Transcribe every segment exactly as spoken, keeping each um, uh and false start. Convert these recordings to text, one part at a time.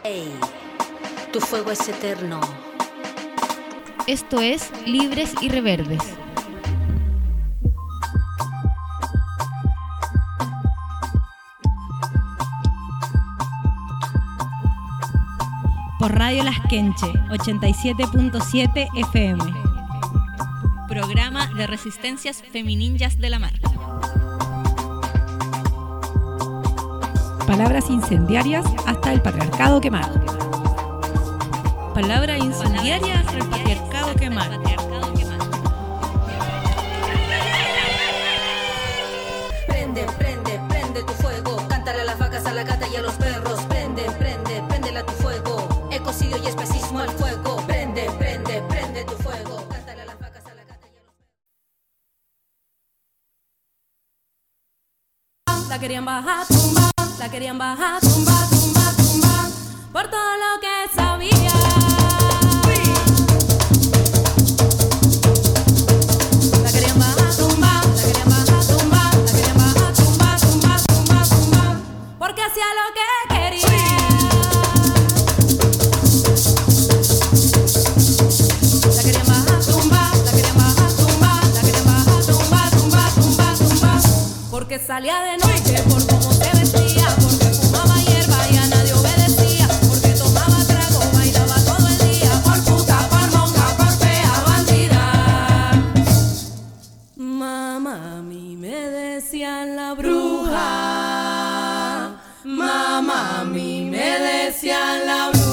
Ey, tu fuego es eterno. Esto es Libres y Reverdes. Por Radio Las Quenche, ochenta y siete punto siete F M. Programa de resistencias femininjas de la mar. Palabras incendiarias hasta el patriarcado quemado. Palabras incendiarias hasta el patriarcado quemado. Prende, prende, prende tu fuego. Cántale a las vacas, a la gata y a los perros. Prende, prende, préndela tu fuego. Ecocidio y especismo al fuego. Prende, prende, prende tu fuego. Cántale a las vacas, a la gata y a los perros. La querían bajar, tumba. La querían bajar, tumba, tumba, tumba. Por todo lo que sabía. La querían bajar, tumba. La querían bajar, tumba. La querían bajar, tumba, tumba, tumba, tumba. Porque hacía lo que quería. La querían bajar, tumba. La querían bajar, tumba. La querían bajar, tumba, tumba, tumba, tumba. Porque salía de noche por cómo se vestía. Porque fumaba hierba y a nadie obedecía. Porque tomaba trago, bailaba todo el día. Por puta, por monja, por fea, bandida. Mamá, a mí me decían la bruja. Mamá, a mí me decían la bruja.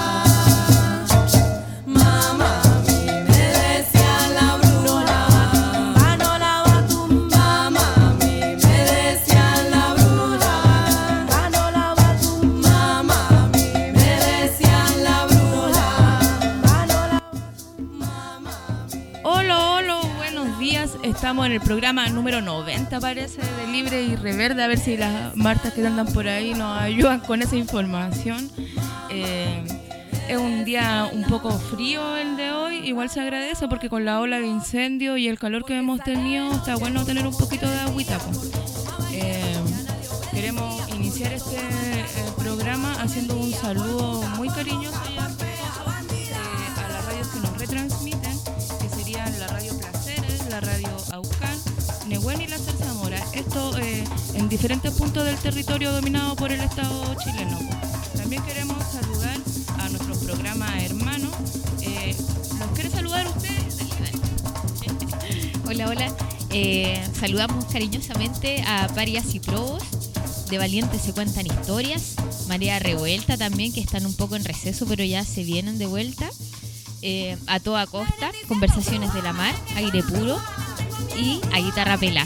Mamá, a mí me decían la bruja. Ah, no la va a tumbar. Mamá, a mí me decían la bruja. Ah, no la va a tumbar. Mamá, a mí me decían la bruja. Ah, no la Mamá, a mí. Hola, hola, buenos días. Estamos en el programa número noventa, parece, de Libre y Reverde. A ver si las Martas que andan por ahí nos ayudan con esa información. Eh, es un día un poco frío el de hoy. Igual se agradece porque con la ola de incendio y el calor que hemos tenido está bueno tener un poquito de agüita, pues. Eh, queremos iniciar este eh, programa haciendo un saludo muy cariñoso ya, eh, a las radios que nos retransmiten, que serían la radio Placeres, la radio Aucán, Nehuen y la Zarzamora. Esto eh, en diferentes puntos del territorio dominado por el Estado chileno. También queremos saludar a nuestros programas hermanos. Eh, ¿Los quiere saludar usted? Hola, hola. Eh, saludamos cariñosamente a Parias y Probos, de Valientes se cuentan historias, Marea Revuelta también, que están un poco en receso, pero ya se vienen de vuelta. Eh, a Toda Costa, Conversaciones de la Mar, Aire Puro y A Guitarra Pelá.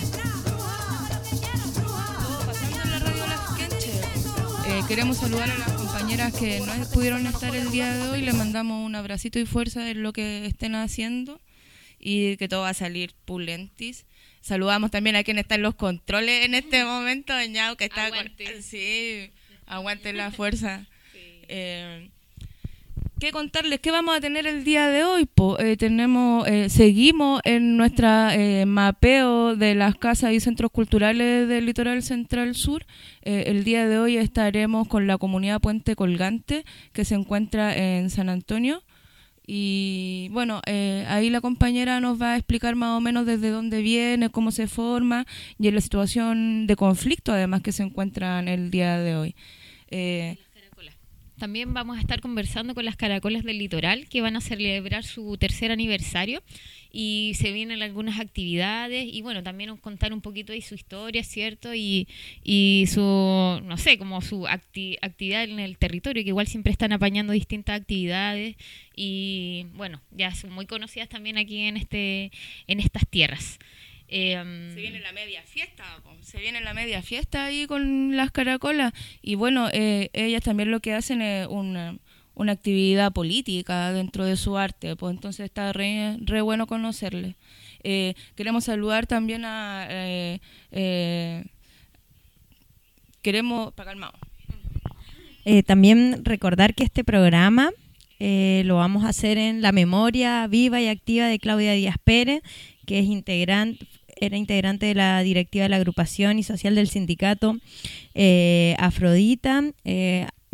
Pasando en la radio Las Quenche. Eh, queremos saludar a las compañeras que no pudieron estar el día de hoy. Les mandamos un abracito y fuerza en lo que estén haciendo y que todo va a salir pulentis. Saludamos también a quien está en los controles en este momento, Ñao, que está Aguante. con... Sí, aguante la fuerza. Sí. Eh, ¿Qué contarles? ¿Qué vamos a tener el día de hoy? Po? Eh, tenemos, eh, seguimos en nuestra eh, mapeo de las casas y centros culturales del Litoral Central Sur. Eh, el día de hoy estaremos con la comunidad Puente Colgante, que se encuentra en San Antonio. Y bueno, eh, ahí la compañera nos va a explicar más o menos desde dónde viene, cómo se forma y en la situación de conflicto además que se encuentran el día de hoy. Eh, También vamos a estar conversando con las Caracolas del Litoral, que van a celebrar su tercer aniversario y se vienen algunas actividades y bueno, también contar un poquito de su historia, ¿cierto? Y, y su, no sé, como su acti- actividad en el territorio, que igual siempre están apañando distintas actividades y bueno, ya son muy conocidas también aquí en este en estas tierras. Eh, se viene la media fiesta, se viene la media fiesta ahí con las Caracolas y bueno, eh, ellas también lo que hacen es una, una actividad política dentro de su arte, pues entonces está re, re bueno conocerles. Eh, queremos saludar también a eh, eh, queremos para calmado. Eh, también recordar que este programa eh, lo vamos a hacer en la memoria viva y activa de Claudia Díaz Pérez, que es integrante, era integrante de la directiva de la agrupación y social del sindicato eh, Afrodita, eh,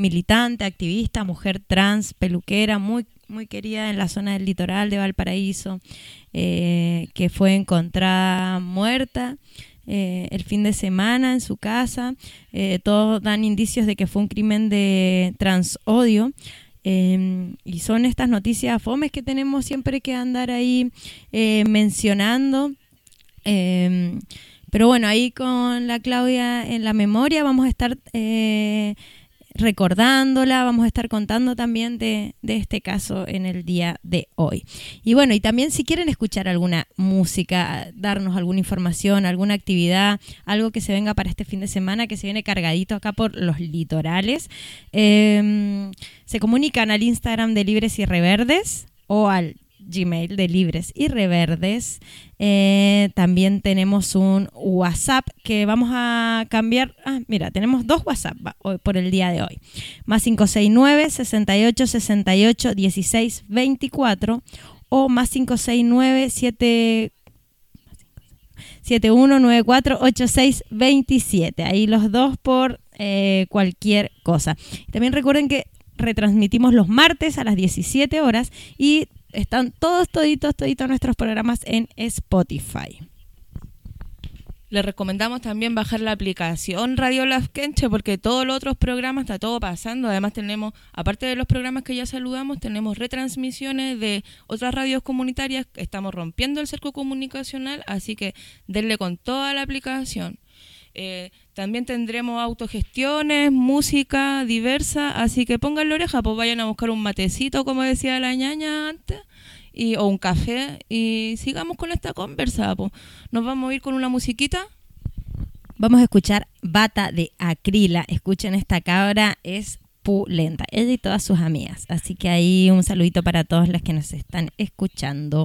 militante, activista, mujer trans, peluquera, muy, muy querida en la zona del litoral de Valparaíso, eh, que fue encontrada muerta eh, el fin de semana en su casa. Eh, todos dan indicios de que fue un crimen de transodio. Eh, y son estas noticias fomes que tenemos siempre que andar ahí eh, mencionando. Eh, pero bueno, ahí con la Claudia en la memoria vamos a estar eh, recordándola, vamos a estar contando también de, de este caso en el día de hoy. Y bueno, y también si quieren escuchar alguna música, darnos alguna información, alguna actividad, algo que se venga para este fin de semana, que se viene cargadito acá por los litorales, eh, se comunican al Instagram de Libres y Reverdes o al Gmail de Libres y Reverdes. Eh, también tenemos un WhatsApp que vamos a cambiar. Ah, mira, tenemos dos WhatsApp hoy, por el día de hoy. Más cinco seis nueve, sesenta y ocho, sesenta y ocho, dieciséis, veinticuatro o más cinco seis nueve, siete uno nueve cuatro, ocho seis dos siete. Ahí los dos por eh, cualquier cosa. También recuerden que retransmitimos los martes a las diecisiete horas y están todos, toditos, toditos nuestros programas en Spotify. Les recomendamos también bajar la aplicación Radio Laskenche porque todos los otros programas está todo pasando. Además tenemos, aparte de los programas que ya saludamos, tenemos retransmisiones de otras radios comunitarias. Estamos rompiendo el cerco comunicacional, así que denle con toda la aplicación. Eh, también tendremos autogestiones, música diversa, así que pongan la oreja, pues vayan a buscar un matecito, como decía la ñaña antes, y, o un café, y sigamos con esta conversa, pues. Nos vamos a ir con una musiquita. Vamos a escuchar Bata de Acrila. Escuchen, esta cabra es pulenta, ella y todas sus amigas, así que ahí un saludito para todas las que nos están escuchando.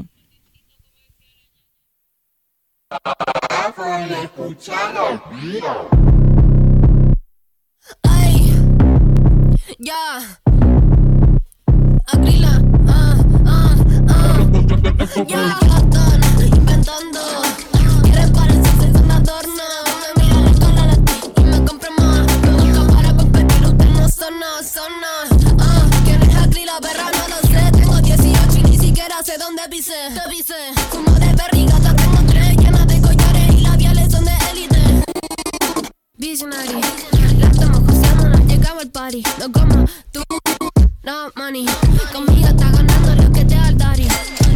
Ay, ya, Acrila, ah, ah, ah, ya, están inventando, quieren parecerse, son adorno, me miran la cara de ti y me compran más, me buscan para competir, ustedes no son, no son, no, ah, ¿quién es Acrila, perra? No lo sé, tengo dieciocho y ni siquiera sé dónde pisé, te pisé, fumo de berrigata, tengo tres llenas de collares y labiales son de élite. Visionary, la estamos joseando, nos llegamos al party. No como tú, no money. Conmigo estás ganando lo que te da el daddy.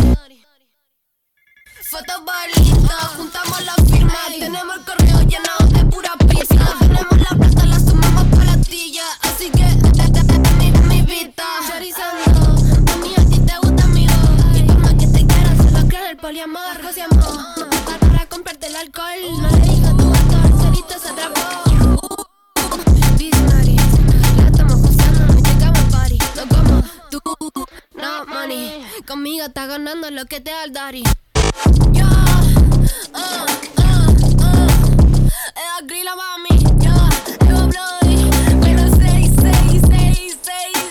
Fotos bonitas, juntamos la firma. Tenemos el correo llenado de pura pizza. Tenemos la plata, la sumamos para la tilla. Así que, mi, mi vida. Chorizando, a mí a ti te gusta mi voz. Y por más que te quieras, se lo creo el poliamor. Rociamos, para comprarte el alcohol. No le digo a tu gato, solito se atrapó. Visionary, la estamos joseando, nos llegamos al party. No como tú, no money. Conmigo estás ganando lo que te da el daddy. Yo, ah, ah, ah, es Acrila, mami. Yo, Evo Bloody, pero seis, seis, seis, seis,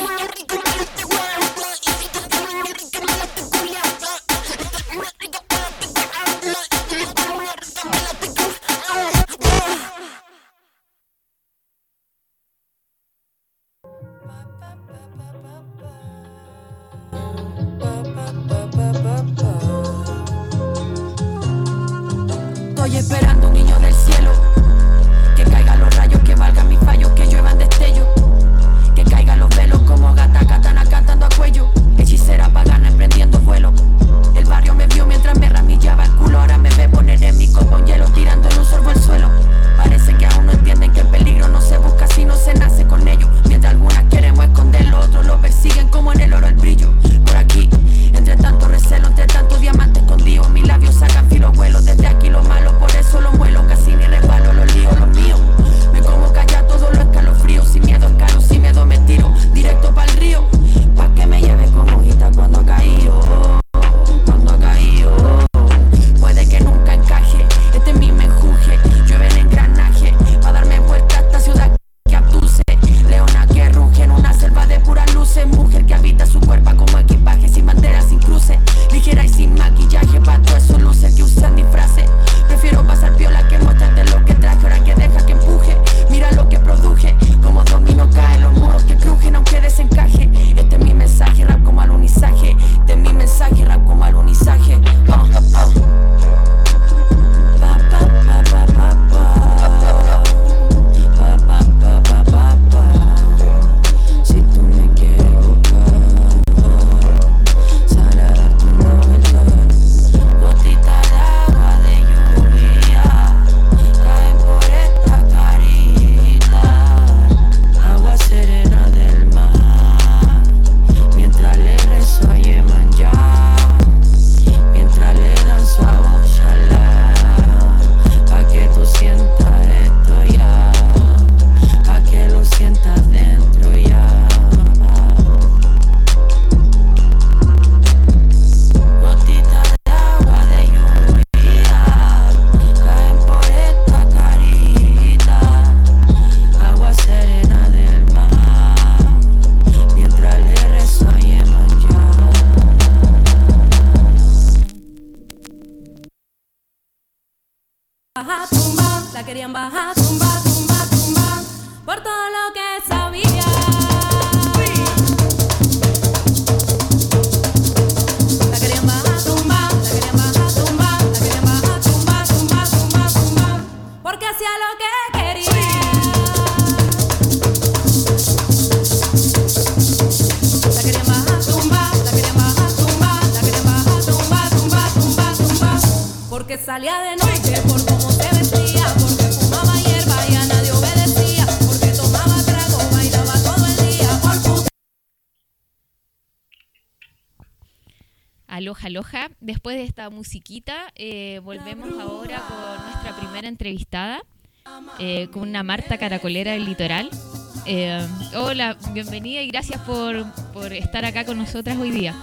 estoy esperando un niño del cielo, que caigan los rayos, que valgan mis fallos, que lluevan destellos, que caigan los velos como gata, katana cantando a cuello, hechicera pagana emprendiendo vuelo. El barrio me vio mientras me ramillaba el culo, ahora me ve poner en mi copo en hielo, tirando en un sorbo al suelo. Parece que aún no entienden que el peligro no se busca si no se nace con ello. Mientras algunas queremos esconderlo, otros lo persiguen como en el oro el brillo. Por aquí, entre tanto recelo, entre tanto diamante escondido, mis labios sacan filo vuelo. Desde aquí lo malo, por eso lo muelo casi bajar, tumba, la querían bajar, tumba, tumba, tumba, por todo lo que sabía. La querían bajar, tumba, la querían bajar, tumba, la querían bajar, tumba, tumba, tumba, tumba, porque hacía lo que quería. La querían bajar, tumba, la querían bajar, tumba, la querían bajar, tumba, tumba, tumba, tumba, porque salía de noche por cómo se vestía, porque fumaba hierba y a nadie obedecía, porque tomaba trago, bailaba todo el día por puta. Aloha, aloha. Después de esta musiquita, eh, volvemos ahora con nuestra primera entrevistada, eh, con una Marta Caracolera del Litoral. Eh, hola, bienvenida y gracias por, por estar acá con nosotras hoy día.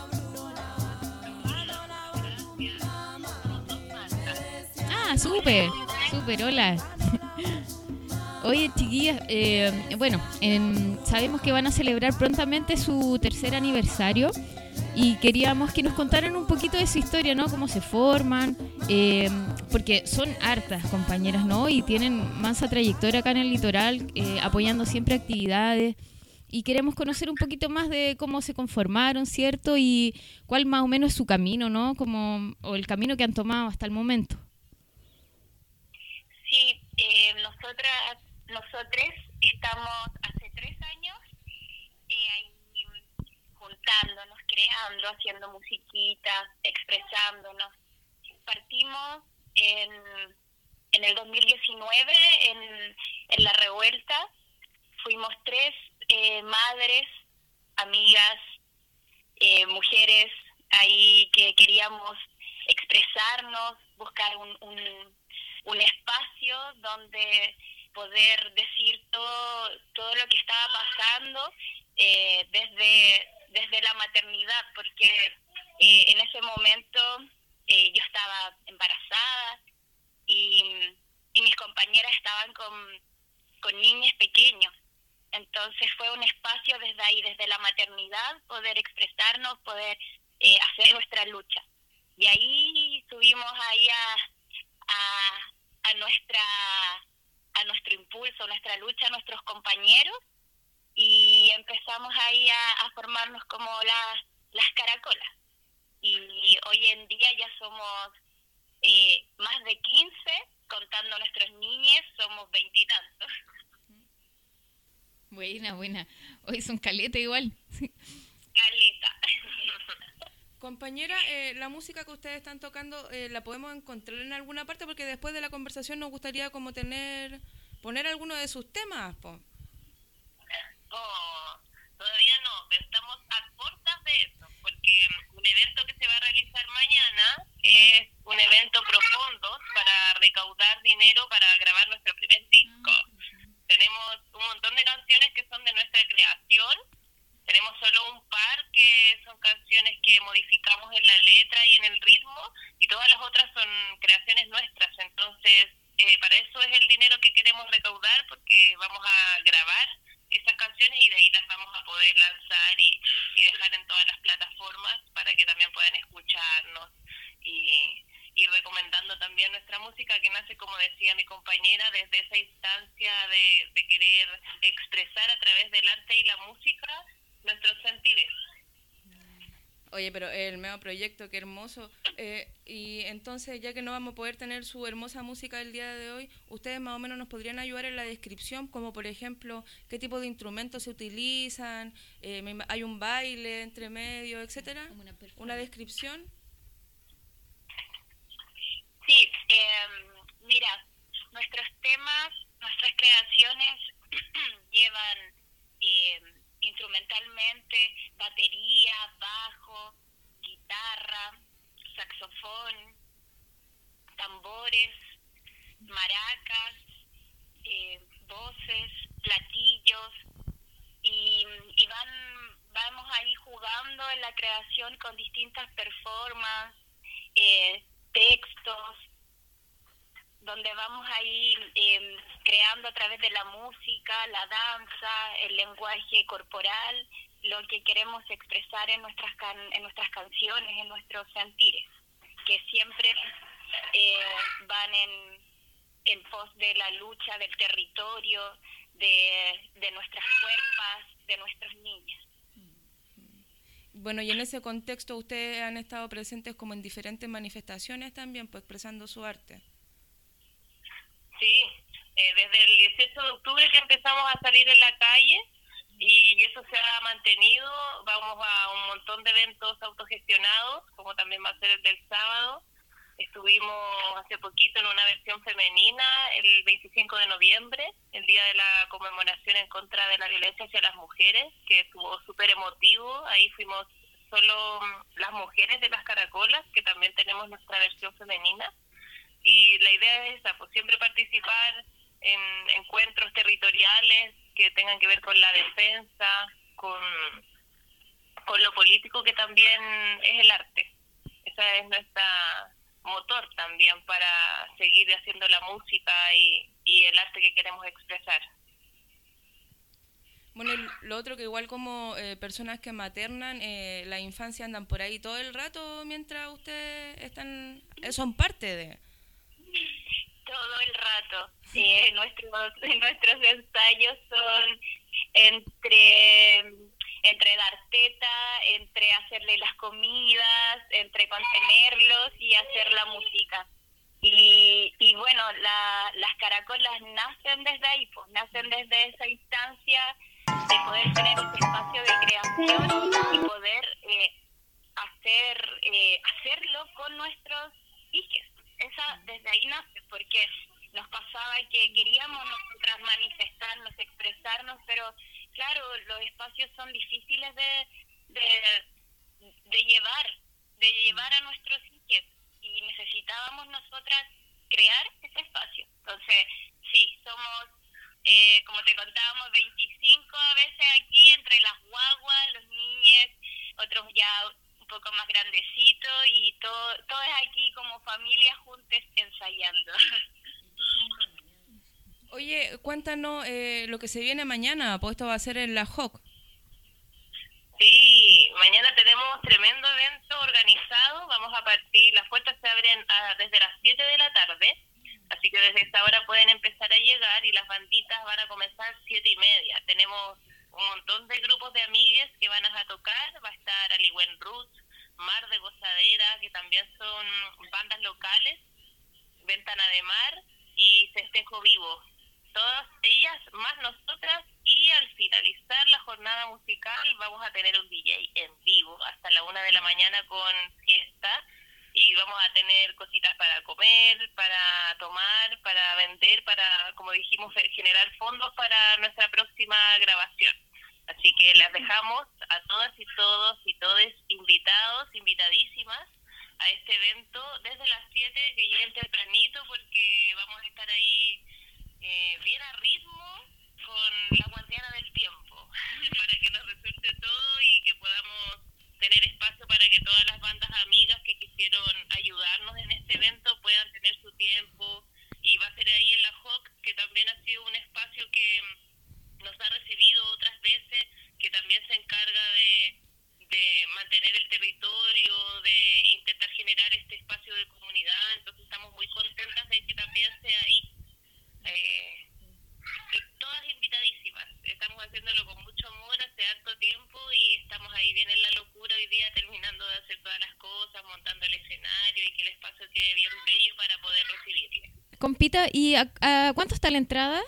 Ah, súper, súper, hola. Oye, chiquillas, eh, bueno, en, sabemos que van a celebrar prontamente su tercer aniversario y queríamos que nos contaran un poquito de su historia, ¿no? Cómo se forman, eh, porque son hartas compañeras, ¿no? Y tienen mansa trayectoria acá en el litoral, eh, apoyando siempre actividades. Y queremos conocer un poquito más de cómo se conformaron, ¿cierto? Y cuál más o menos es su camino, ¿no? Como, o el camino que han tomado hasta el momento. Sí, eh, nosotras, nosotros estamos hace tres años eh, ahí juntándonos, creando, haciendo musiquitas, expresándonos. Partimos en, en el dos mil diecinueve en, en La Revuelta. Fuimos tres eh, madres, amigas, eh, mujeres ahí que queríamos expresarnos, buscar un, un, un espacio donde poder decir todo, todo lo que estaba pasando eh, desde, desde la maternidad, porque eh, en ese momento eh, yo estaba embarazada y, y mis compañeras estaban con, con niños pequeños. Entonces fue un espacio desde ahí, desde la maternidad, poder expresarnos, poder eh, hacer nuestra lucha. Y ahí subimos ahí a, a, a nuestra a nuestro impulso, nuestra lucha, a nuestros compañeros, y empezamos ahí a, a formarnos como las, las caracolas. Y hoy en día ya somos eh, más de quince, contando a nuestros niños, somos veintitantos. Buena, buena. Hoy son caleta igual. Caleta. Compañera, eh, la música que ustedes están tocando, eh, ¿la podemos encontrar en alguna parte? Porque después de la conversación nos gustaría como tener, poner alguno de sus temas, po. Oh, todavía no, pero estamos a puertas de eso, porque un evento que se va a realizar mañana es un evento profundo para recaudar dinero para grabar nuestro primer disco. Tenemos un montón de canciones que son de nuestra creación. Tenemos solo un par que son canciones que modificamos en la letra y en el ritmo, y todas las otras son creaciones nuestras. Entonces, eh, para eso es el dinero que queremos recaudar, porque vamos a grabar esas canciones y de ahí las vamos a poder lanzar y, y dejar en todas las plataformas para que también puedan escucharnos y, y recomendando también nuestra música, que nace, como decía mi compañera, desde esa instancia de, de querer expresar a través del arte y la música nuestros sentires. Oye, pero el nuevo proyecto, qué hermoso. Eh, y entonces, ya que no vamos a poder tener su hermosa música el día de hoy, ustedes más o menos nos podrían ayudar en la descripción, como por ejemplo, qué tipo de instrumentos se utilizan, eh, hay un baile entre medio, etcétera. Una, una descripción. Sí, eh, mira, nuestros temas, nuestras creaciones llevan eh, instrumentalmente batería, bajo, guitarra, saxofón, tambores, maracas, eh, voces, platillos, y, y van vamos ahí jugando en la creación con distintas performances, eh, textos, donde vamos ahí eh, creando a través de la música, la danza, el lenguaje corporal, lo que queremos expresar en nuestras can- en nuestras canciones, en nuestros sentires, que siempre eh, van en, en pos de la lucha del territorio, de, de nuestras cuerpas, de nuestros niños. Bueno, y en ese contexto ustedes han estado presentes como en diferentes manifestaciones también, pues expresando su arte. Sí, eh, desde el dieciocho de octubre que empezamos a salir en la calle y eso se ha mantenido. Vamos a un montón de eventos autogestionados, como también va a ser el del sábado. Estuvimos hace poquito en una versión femenina, el veinticinco de noviembre, el día de la conmemoración en contra de la violencia hacia las mujeres, que estuvo súper emotivo. Ahí fuimos solo las mujeres de las Caracolas, que también tenemos nuestra versión femenina. Y la idea es esa, pues siempre participar en encuentros territoriales que tengan que ver con la defensa, con, con lo político, que también es el arte. Esa es nuestra motor también para seguir haciendo la música y, y el arte que queremos expresar. Bueno, y lo otro que igual como eh, personas que maternan, eh, la infancia andan por ahí todo el rato mientras ustedes están, eh, son parte de... Todo el rato. Eh, nuestros, nuestros ensayos son entre... entre dar teta, entre hacerle las comidas, entre contenerlos y hacer la música. Y, y bueno, la, las Caracolas nacen desde ahí, pues nacen desde esa instancia de poder tener ese espacio de creación y poder eh, hacer eh, hacerlo con nuestros hijos. Esa desde ahí nace, porque nos pasaba que queríamos nosotras manifestarnos, expresarnos, pero claro, los espacios son difíciles de, de, de llevar, de llevar a nuestros hijos, y necesitábamos nosotras crear ese espacio. Entonces, sí, somos, eh, como te contábamos, veinticinco a veces aquí, entre las guaguas, los niños, otros ya un poco más grandecitos, y todo, todo es aquí como familia juntos ensayando. Oye, cuéntanos eh, lo que se viene mañana, pues esto va a ser en la J O C. Sí, mañana tenemos tremendo evento organizado. Vamos a partir, las puertas se abren a, desde las siete de la tarde, así que desde esta hora pueden empezar a llegar y las banditas van a comenzar siete y media. Tenemos un montón de grupos de amigues que van a tocar. Va a estar Aliwen Roots, Mar de Gozadera, que también son bandas locales, Ventana de Mar y Festejo Vivo. Todas ellas más nosotras, y al finalizar la jornada musical vamos a tener un D J en vivo hasta la una de la mañana con fiesta, y vamos a tener cositas para comer, para tomar, para vender, para, como dijimos, generar fondos para nuestra próxima grabación. Así que las dejamos a todas y todos y todes invitados, invitadísimas a este evento desde las siete, que lleguen tempranito porque vamos a estar ahí Eh, bien a ritmo con la guardiana del tiempo para que nos resulte todo y que podamos tener espacio para que todas las bandas amigas que quisieron ayudarnos en este evento puedan tener su tiempo. Y va a ser ahí en la J O C, que también ha sido un espacio que nos ha recibido otras veces, que también se encarga de, de mantener el territorio, de intentar generar este espacio de comunidad. Entonces estamos muy contentas de que también sea ahí. Eh, todas invitadísimas. Estamos haciéndolo con mucho amor hace harto tiempo y estamos ahí bien en la locura hoy día, terminando de hacer todas las cosas, montando el escenario y que el espacio quede bien bello para poder recibirle. Compita, ¿y a, a cuánto está la entrada?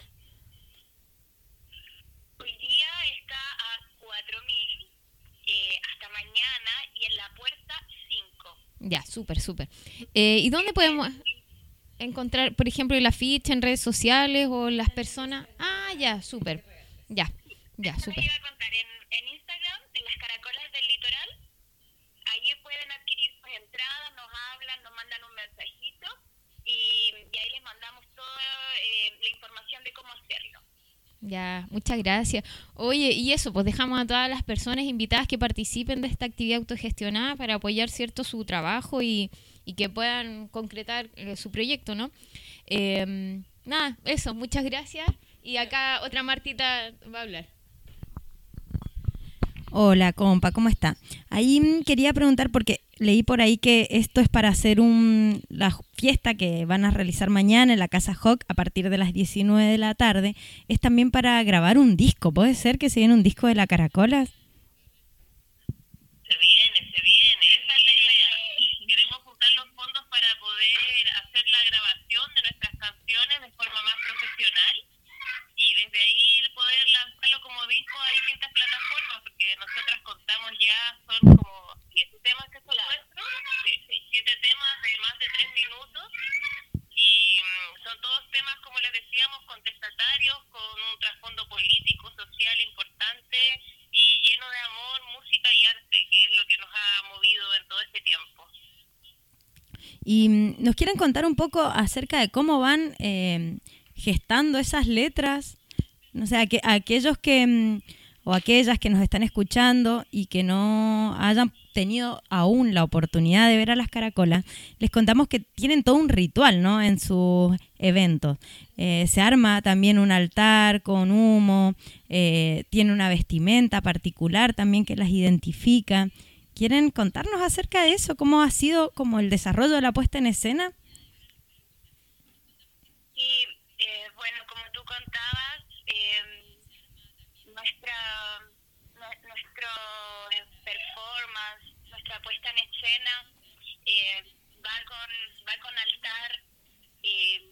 Hoy día está a cuatro mil, eh, hasta mañana, y en la puerta cinco. Ya, súper, súper. Eh, ¿Y dónde podemos encontrar, por ejemplo, el afiche en redes sociales o las personas? Ah, ya, súper. Ya, ya, Eso súper. me iba a contar en, en Instagram, en las Caracolas del Litoral. Ahí pueden adquirir sus entradas, nos hablan, nos mandan un mensajito y, y ahí les mandamos toda eh, la información de cómo hacerlo. Ya, muchas gracias. Oye, y eso, pues dejamos a todas las personas invitadas que participen de esta actividad autogestionada para apoyar, cierto, su trabajo y, y que puedan concretar eh, su proyecto, ¿no? Eh, nada, eso, muchas gracias. Y acá otra Martita va a hablar. Hola, compa, ¿cómo está? Ahí mm, quería preguntar porque leí por ahí que esto es para hacer un la fiesta que van a realizar mañana en la Casa Hawk a partir de las diecinueve de la tarde. Es también para grabar un disco. ¿Puede ser que se viene un disco de la Caracola? Se viene, se viene. Esa es la idea. Queremos juntar los fondos para poder hacer la grabación de nuestras canciones de forma más profesional y desde ahí poder lanzarlo como disco a distintas plataformas, porque nosotras contamos ya, son como siete temas que son nuestros, sí, sí, siete temas de más de tres minutos y mm, son todos temas, como les decíamos, contestatarios, con un trasfondo político, social importante y lleno de amor, música y arte, que es lo que nos ha movido en todo este tiempo. Y mm, nos quieren contar un poco acerca de cómo van eh, gestando esas letras. O sea, que aquellos que mm, o aquellas que nos están escuchando y que no hayan tenido aún la oportunidad de ver a las Caracolas, les contamos que tienen todo un ritual, ¿no?, en sus eventos. Eh, se arma también un altar con humo, eh, tiene una vestimenta particular también que las identifica. ¿Quieren contarnos acerca de eso? ¿Cómo ha sido como el desarrollo de la puesta en escena? Y eh, bueno, como tú contabas, eh, nuestra nu- nuestro performance, nuestra puesta en escena eh, va con va con altar. Eh,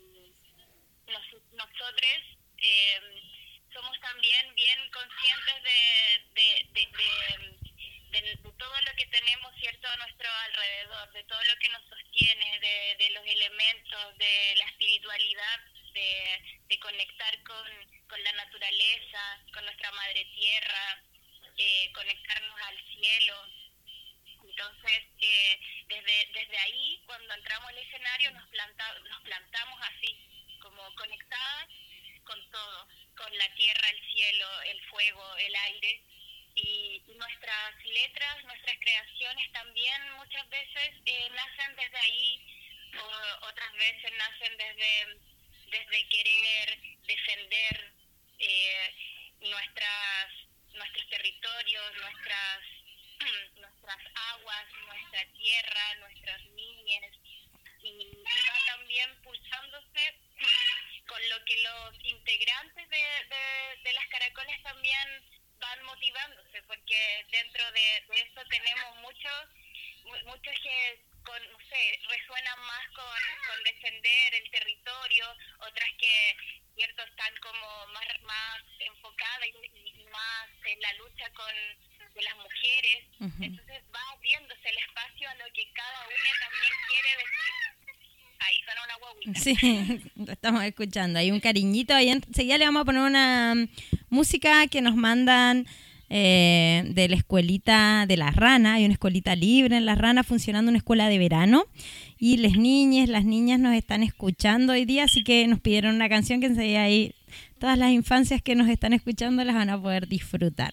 nos- nosotros eh, somos también bien conscientes de de, de, de de, de todo lo que tenemos, cierto, a nuestro alrededor, de todo lo que nos sostiene, de, de los elementos, de la espiritualidad, de, de conectar con, con la naturaleza, con nuestra madre tierra, eh, conectarnos al cielo. Entonces, eh, desde desde ahí, cuando entramos al escenario, nos planta, nos plantamos así, como conectadas con todo, con la tierra, el cielo, el fuego, el aire. Y nuestras letras, nuestras creaciones también muchas veces eh, nacen desde ahí, o otras veces nacen desde, desde querer defender eh, nuestras nuestros territorios, nuestras nuestras aguas, nuestra tierra, nuestras niñas, y, y va también pulsándose con lo que los integrantes de, de, de las Caracolas también van motivándose, porque dentro de, de eso tenemos muchos mu- muchos que con, no sé, resuenan más con, con defender el territorio, otras que cierto están como más más enfocadas y, y más en la lucha con de las mujeres. Uh-huh. Entonces va abriéndose el espacio a lo que cada una también quiere decir. Ahí suena una guaguita. Sí, lo estamos escuchando. Hay un cariñito. Ahí enseguida le vamos a poner una música que nos mandan eh, de la escuelita de La Rana. Hay una escuelita libre en La Rana funcionando, una escuela de verano. Y las niñas, las niñas nos están escuchando hoy día, así que nos pidieron una canción que enseguida ahí todas las infancias que nos están escuchando las van a poder disfrutar.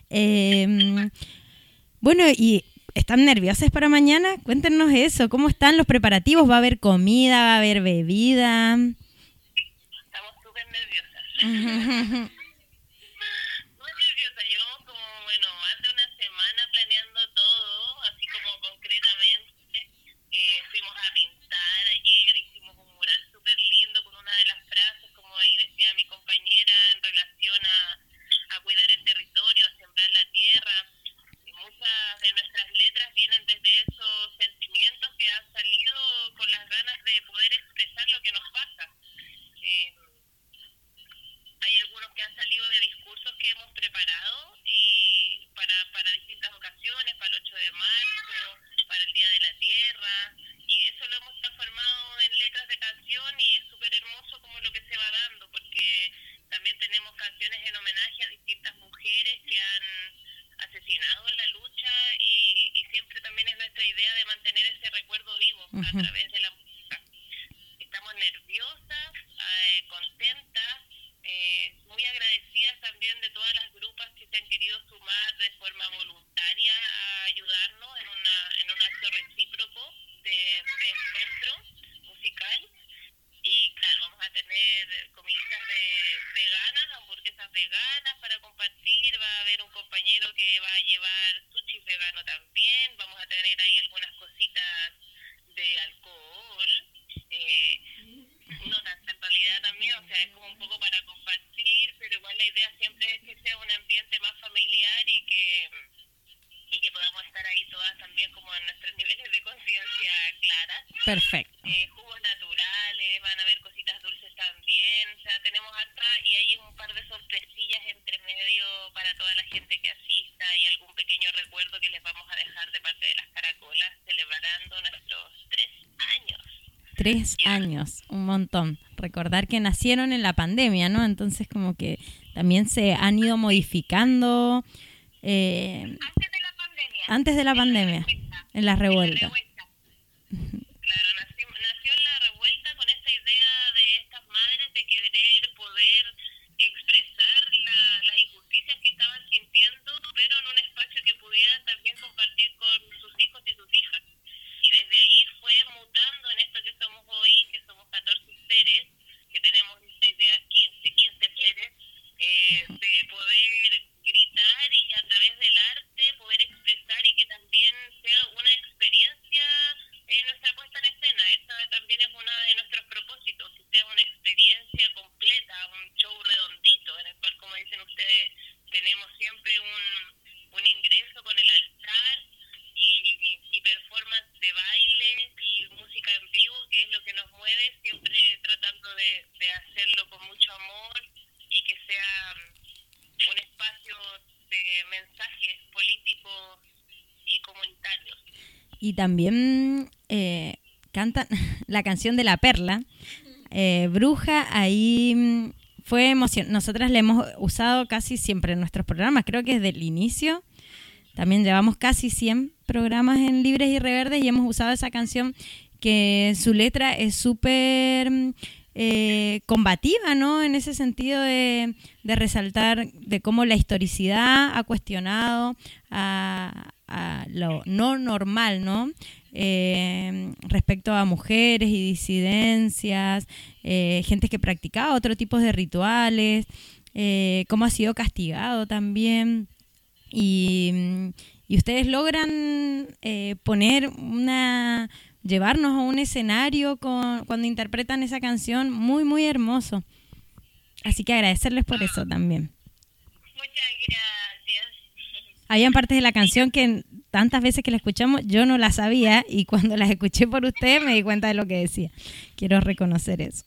Eh, bueno, y... ¿están nerviosas para mañana? Cuéntenos eso. ¿Cómo están los preparativos? ¿Va a haber comida? ¿Va a haber bebida? Estamos súper nerviosas. Muy nerviosas. Llevamos como, bueno, más de una semana planeando todo, así como concretamente. Eh, fuimos a pintar ayer, hicimos un mural súper lindo con una de las frases, como ahí decía mi compañera, en relación a, a cuidar el territorio, a sembrar la tierra. Muchas de nuestras letras vienen desde esos sentimientos que han salido con las ganas de poder expresar lo que nos pasa. Eh, hay algunos que han salido de discursos que hemos preparado y para, para distintas ocasiones, para el ocho de marzo, para el Día de la Tierra, y eso lo hemos transformado en letras de canción y es súper hermoso como lo que se va dando, porque también tenemos canciones en homenaje a distintas mujeres que han asesinado en la lucha y, y siempre también es nuestra idea de mantener ese recuerdo vivo. Uh-huh. A través de la música. Estamos nerviosas, eh, contentas, eh, muy agradecidas también de todas las grupas que se han querido sumar de forma voluntaria a ayudarnos en una en un acto recíproco de, de encuentro musical. Y claro, vamos a tener comiditas de veganas, hamburguesas veganas para compartir. Va a haber un compañero que va a llevar sushi vegano también, vamos a tener ahí algunas cositas de alcohol, eh, no tanta en realidad también, o sea, es como un poco para compartir, pero igual la idea siempre es que sea un ambiente más familiar y que y que podamos estar ahí todas también como en nuestros niveles de conciencia claras. Perfecto. Eh, jugos naturales, van a haber cositas dulces también, o sea, tenemos harta y hay un par de sorpresillas entre medio para toda la gente que asista y algún pequeño recuerdo que les vamos a dejar de parte de las Caracolas celebrando nuestros tres años. Tres años, un montón. Recordar que nacieron en la pandemia, ¿no? Entonces como que también se han ido modificando. Eh, Antes de la pandemia. antes de la en pandemia, revuelta, en las en la revueltas. revuelta. Claro, nació, nació en la revuelta con esta idea de estas madres de querer poder expresar la, las injusticias que estaban sintiendo, pero en un espacio que pudieran también compartir con sus hijos y sus hijas. Y desde ahí fue mutando en esto que somos hoy, que somos catorce seres, que tenemos esta idea, quince, quince seres, eh, de poder gritar y a través del arte poder expresar y que también sea una experiencia en nuestra puesta en escena. Eso también es uno de nuestros propósitos, que sea una experiencia completa, un show redondito, en el cual, como dicen ustedes, tenemos siempre un, un ingreso con el altar y, y performance de baile y música en vivo, que es lo que nos mueve, siempre tratando de, de hacerlo con mucho amor y que sea un espacio de mensajes políticos y comunitarios. Y también eh, cantan la canción de La Perla, eh, Bruja, ahí mm, fue emoción. Nosotras la hemos usado casi siempre en nuestros programas, creo que desde el inicio. También llevamos casi cien programas en Libres y Reverdes y hemos usado esa canción que su letra es súper eh, combativa, ¿no? En ese sentido de, de resaltar de cómo la historicidad ha cuestionado a, a lo no normal, ¿no? Eh, respecto a mujeres y disidencias, eh, gente que practicaba otro tipo de rituales, eh, cómo ha sido castigado también. Y, y ustedes logran eh, poner una... llevarnos a un escenario con, cuando interpretan esa canción muy, muy hermoso. Así que agradecerles por eso también. Muchas gracias. Habían partes de la canción que tantas veces que la escuchamos yo no la sabía y cuando las escuché por ustedes me di cuenta de lo que decía. Quiero reconocer eso.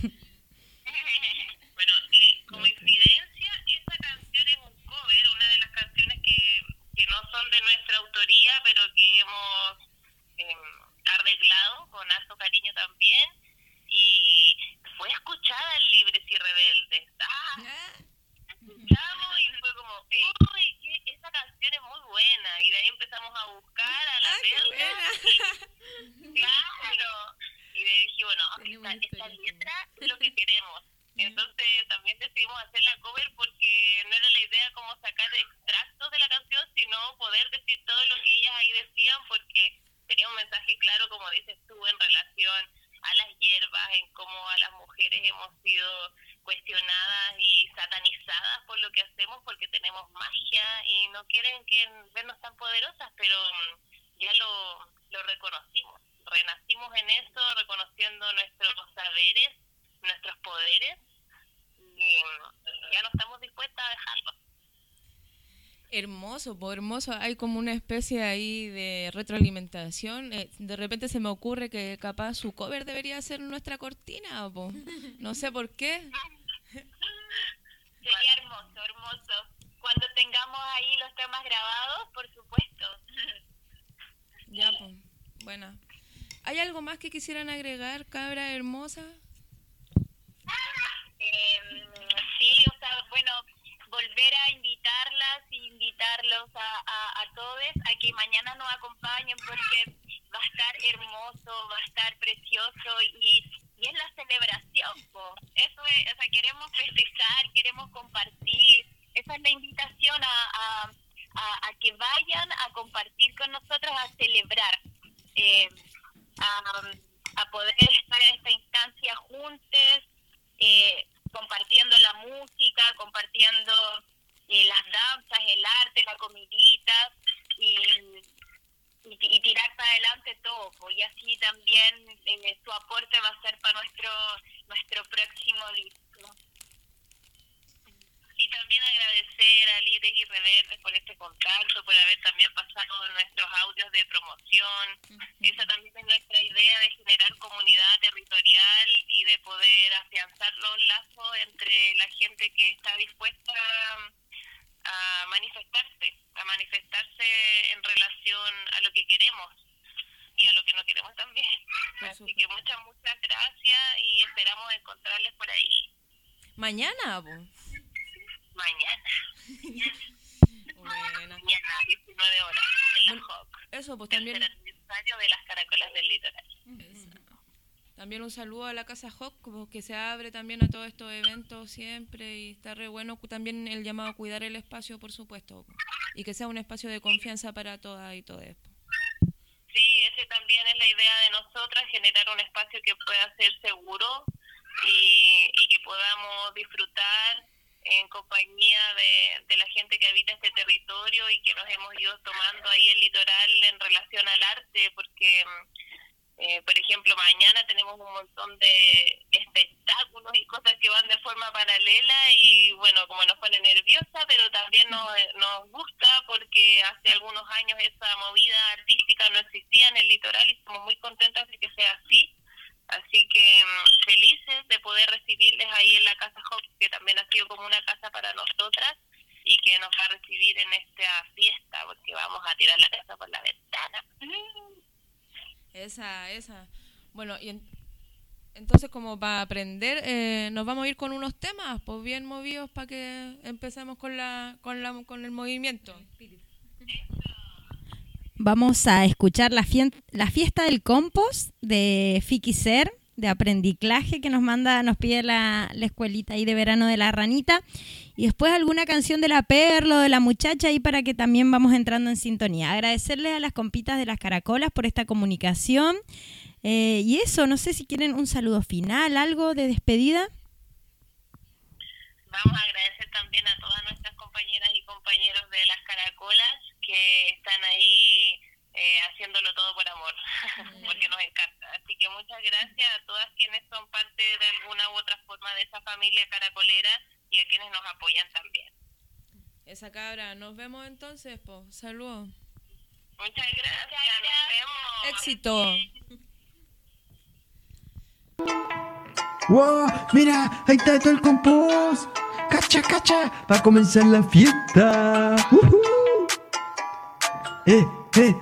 Bueno, y como infidencia, esa canción es un cover, una de las canciones que, que no son de nuestra autoría, pero que hemos eh, arreglado con harto cariño también, y fue escuchada en Libres y Rebeldes. ¡Ah! Escuchamos y fue como, uy, que esa canción es muy buena, y de ahí empezamos a buscar a la Perla, y claro, y de ahí dije, bueno, esta, esta letra es lo que queremos. Entonces también decidimos hacer la cover porque no era la idea como sacar extractos de la canción, sino poder decir todo lo que ellas ahí decían, porque tenía un mensaje claro, como dices tú, en relación a las hierbas, en cómo a las mujeres hemos sido cuestionadas y satanizadas por lo que hacemos, porque tenemos magia y no quieren que vernos tan poderosas, pero ya lo, lo reconocimos, renacimos en eso, reconociendo nuestros saberes, nuestros poderes, y ya no estamos dispuestas a dejarlo. Hermoso, po, hermoso. Hay como una especie ahí de retroalimentación. Eh, de repente se me ocurre que capaz su cover debería ser nuestra cortina, po. No sé por qué. Sería hermoso, hermoso. Cuando tengamos ahí los temas grabados, por supuesto. Ya, pues. Bueno. ¿Hay algo más que quisieran agregar, cabra hermosa? Eh, sí, o sea, bueno, volver a invitarlas e invitarlos a, a, a todos a que mañana nos acompañen, porque va a estar hermoso, va a estar precioso, y, y es la celebración, po. Eso es, o sea, queremos festejar, queremos compartir. Esa es la invitación a, a, a, a que vayan a compartir con nosotros, a celebrar, eh, a, a poder estar en esta instancia juntos, eh, compartiendo la música, compartiendo eh, las danzas, el arte, la comidita y, y, y tirar para adelante todo, pues, y así también eh, su aporte va a ser para nuestro nuestro próximo disco. Y también agradecer a Libres y Rebeldes por este contacto, por haber también pasado nuestros audios de promoción. Uh-huh. Esa también es nuestra idea de generar comunidad territorial y de poder afianzar los lazos entre la gente que está dispuesta a, a manifestarse, a manifestarse en relación a lo que queremos y a lo que no queremos también. Así que muchas, muchas gracias y esperamos encontrarles por ahí. Mañana, pues. Mañana. Buena. Mañana, diecinueve horas, en la bueno, J O C. Eso, pues también. El aniversario de las Caracolas del Litoral. Eso. También un saludo a la Casa J O C, que se abre también a todos estos eventos siempre y está re bueno también el llamado a cuidar el espacio, por supuesto, y que sea un espacio de confianza para todas y todos. Sí, ese también es la idea de nosotras, generar un espacio que pueda ser seguro y, y que podamos disfrutar en compañía de, de la gente que habita este territorio y que nos hemos ido tomando ahí el litoral en relación al arte, porque, eh, por ejemplo, mañana tenemos un montón de espectáculos y cosas que van de forma paralela y, bueno, como nos pone nerviosa, pero también nos, nos gusta porque hace algunos años esa movida artística no existía en el litoral y estamos muy contentas de que sea así. Así que um, felices de poder recibirles ahí en la Casa J O C, que también ha sido como una casa para nosotras y que nos va a recibir en esta fiesta, porque vamos a tirar la casa por la ventana. Esa, esa. Bueno, y en, entonces como para aprender, eh, nos vamos a ir con unos temas, pues bien movidos para que empecemos con la, con la, con el movimiento. Vamos a escuchar la, fien- la fiesta del compost de Fikiser, de Aprendiclaje, que nos manda, nos pide la, la escuelita ahí de verano de la ranita. Y después alguna canción de la Perlo, de la muchacha, ahí para que también vamos entrando en sintonía. Agradecerles a las compitas de las Caracolas por esta comunicación. Eh, y eso, no sé si quieren un saludo final, algo de despedida. Vamos a agradecer también a todas nuestras compañeras y compañeros de las Caracolas que están ahí eh, haciéndolo todo por amor, porque nos encanta. Así que muchas gracias a todas quienes son parte de alguna u otra forma de esa familia caracolera y a quienes nos apoyan también. Esa cabra, nos vemos entonces, pues. Saludos. Muchas gracias, nos vemos. Éxito. ¡Wow! Mira, ahí está todo el compost. ¡Cacha, cacha! Va a comenzar la fiesta. ¡Uh-huh! ¡Eh, eh!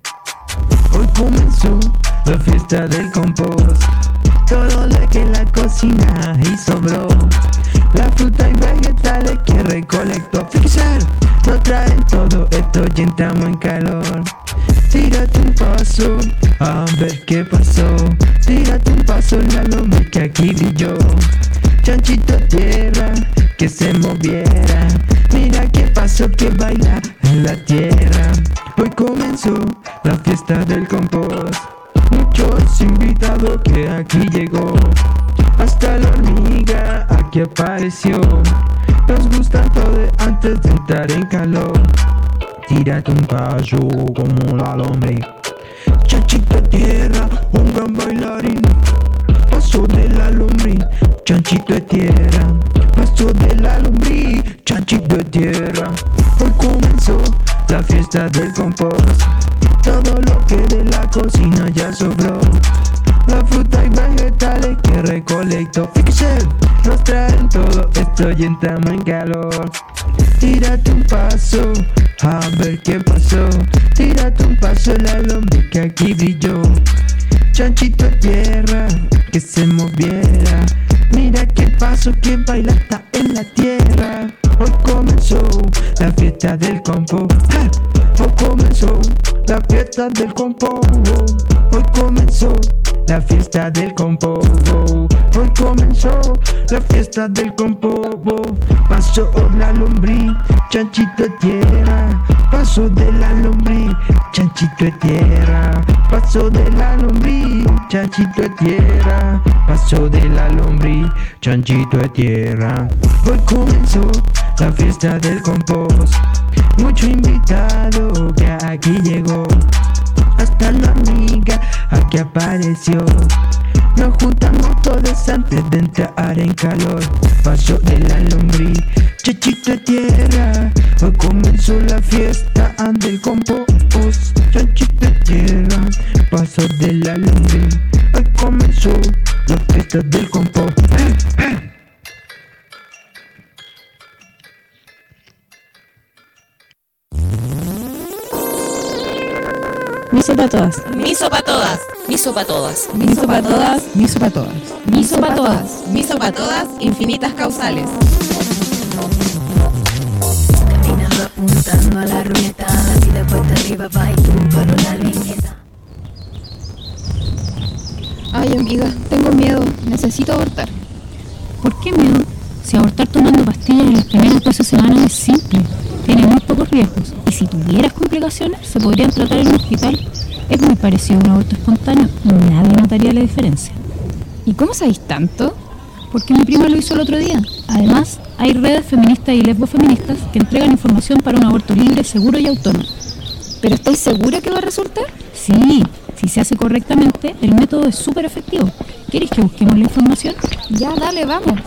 Hoy comenzó la fiesta del compost. Todo lo que la cocina y sobró, la fruta y vegetales que recolectó Fikiser, nos traen todo esto y entramos en calor. Tírate un paso, a ver qué pasó. Tírate un paso en la lombriz que aquí brilló. Chanchito tierra, que se moviera. Mira qué pasó, que baila en la tierra. Hoy comenzó la fiesta del compost. Muchos invitados que aquí llegó. Hasta la hormiga aquí apareció. Nos gusta todo antes de entrar en calor. Tírate un paso como la lombriz. Chanchito de tierra, un gran bailarín. Paso de la lombriz, chanchito de tierra. Paso de la lombriz, chanchito de tierra. Hoy comenzó la fiesta del compost. Todo lo que de la cocina ya sobró. La fruta y vegetales que recolectó Fikiser, nos traen todo esto y entramos en calor. Tírate un paso, a ver qué pasó. Tírate un paso en la lombriz que aquí brilló. Chanchito de tierra, que se moviera. Mira qué paso, que baila hasta en la tierra. Hoy comenzó la fiesta del compost. ¡Ah! Hoy comenzó la fiesta del compost. Hoy comenzó la fiesta del compost. Hoy comenzó la fiesta del compost. Paso la lombriz, chanchito de tierra. Paso de la lombriz, chanchito de tierra. Paso de la lombriz, chanchito de tierra. Paso de la lombriz, chanchito de tierra. Hoy comenzó la fiesta del compost. Mucho invitado que aquí llegó, hasta la amiga aquí apareció. Nos juntamos todos antes de entrar en calor. Paso de la lombriz, chachito de tierra. Hoy comenzó la fiesta del compost. Chachito de tierra, paso de la lombriz. Hoy comenzó la fiesta del compost. ¡Eh, eh! Miso para todas. Miso para todas. Miso para todas. Miso para todas. Miso para todas. Miso para todas. Miso para todas. Infinitas causales. Caminando apuntando a la runeta, la vida cuesta arriba, va y tú por una viñeta. Ay, amiga, tengo miedo. Necesito abortar. ¿Por qué miedo? Si abortar tomando pastillas en las primeras doce semanas es simple. Tiene muy pocos riesgos. Y si tuvieras complicaciones, se podrían tratar en un hospital. Es muy parecido a un aborto espontáneo. Nadie notaría la diferencia. ¿Y cómo sabéis tanto? Porque mi prima lo hizo el otro día. Además, hay redes feministas y lesbofeministas que entregan información para un aborto libre, seguro y autónomo. ¿Pero estáis segura que va a resultar? Sí, si se hace correctamente, el método es súper efectivo. ¿Queréis que busquemos la información? Ya, dale, vamos.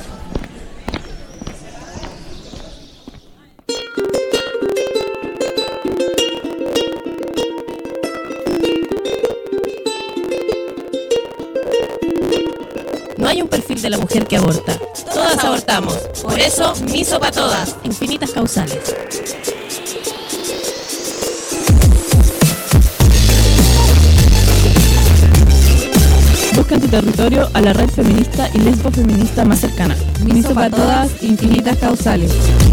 No hay un perfil de la mujer que aborta. Todas abortamos. Por eso, miso para todas. Infinitas causales. Busca en tu territorio a la red feminista y lesbofeminista más cercana. Miso para todas, infinitas causales.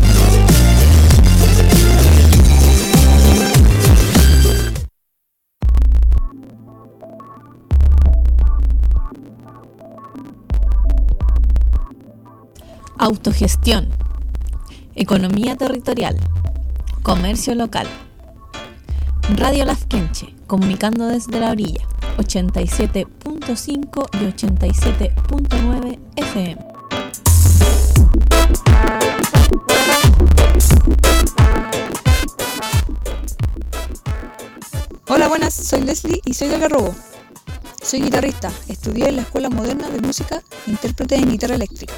Autogestión, economía territorial, comercio local. Radio Lafkenche, comunicando desde la orilla, ochenta y siete punto cinco y ochenta y siete punto nueve F M. Hola, buenas, soy Leslie y soy de Garrobo. Soy guitarrista, estudié en la Escuela Moderna de Música, intérprete en guitarra eléctrica.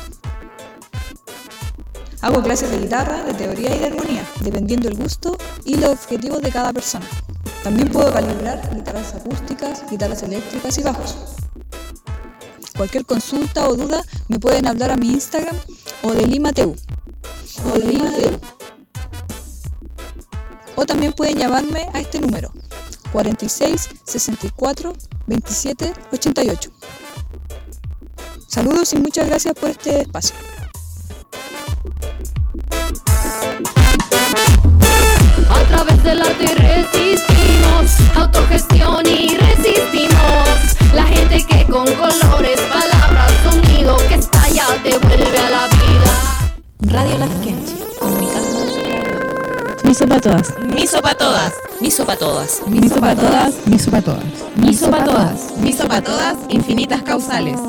Hago clases de guitarra, de teoría y de armonía, dependiendo del gusto y los objetivos de cada persona. También puedo calibrar guitarras acústicas, guitarras eléctricas y bajos. Cualquier consulta o duda me pueden hablar a mi Instagram o de Limateu. O de Limateu. O también pueden llamarme a este número, cuarenta y seis, sesenta y cuatro, veintisiete, ochenta y ocho. Saludos y muchas gracias por este espacio. A través del arte resistimos, autogestión y resistimos. La gente que con colores, palabras, sonido que estalla te vuelve a la vida. Radio Lafkenche, comunicando desde la orilla. Miso para todas. Miso para todas. Miso para todas. Miso para todas. Miso para todas. Miso para todas. Miso para todas. Infinitas causales.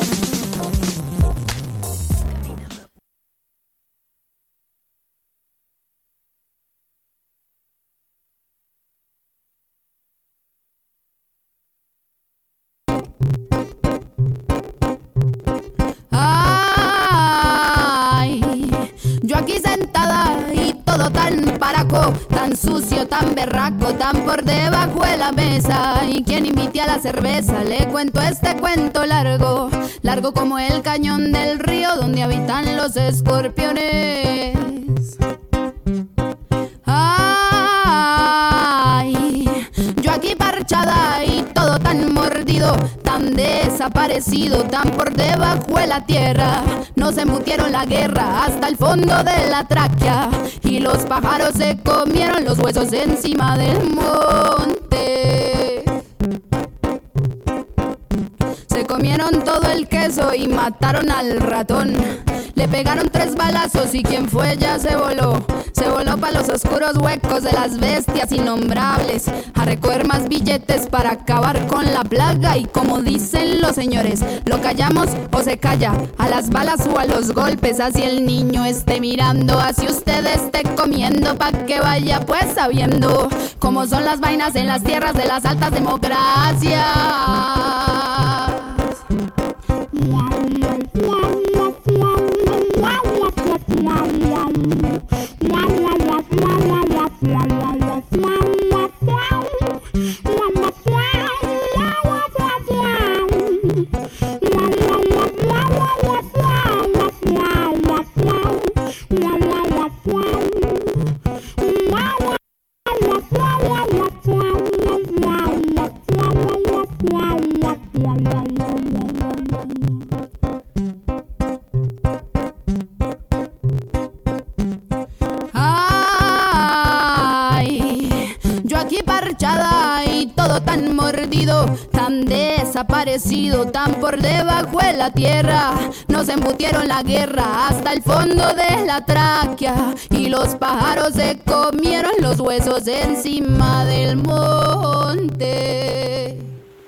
Tan sucio, tan berraco, tan por debajo de la mesa. Y quien invite a la cerveza, le cuento este cuento largo, largo como el cañón del río donde habitan los escorpiones. Ay, yo aquí parchada y todo tan mordido, tan desaparecido, tan por debajo de la tierra. Nos embutieron la guerra hasta el fondo de la tráquea y los pájaros se comieron los huesos encima del monte. Se comieron todo el queso y mataron al ratón. Le pegaron tres balazos y quien fue ya se voló. Se voló pa' los oscuros huecos de las bestias innombrables, a recoger más billetes para acabar con la plaga. Y como dicen los señores, lo callamos o se calla, a las balas o a los golpes. Así el niño esté mirando, así usted esté comiendo, pa' que vaya pues sabiendo cómo son las vainas en las tierras de las altas democracias. Tan desaparecido, tan por debajo de la tierra. Nos embutieron la guerra hasta el fondo de la tráquea, y los pájaros se comieron los huesos encima del monte.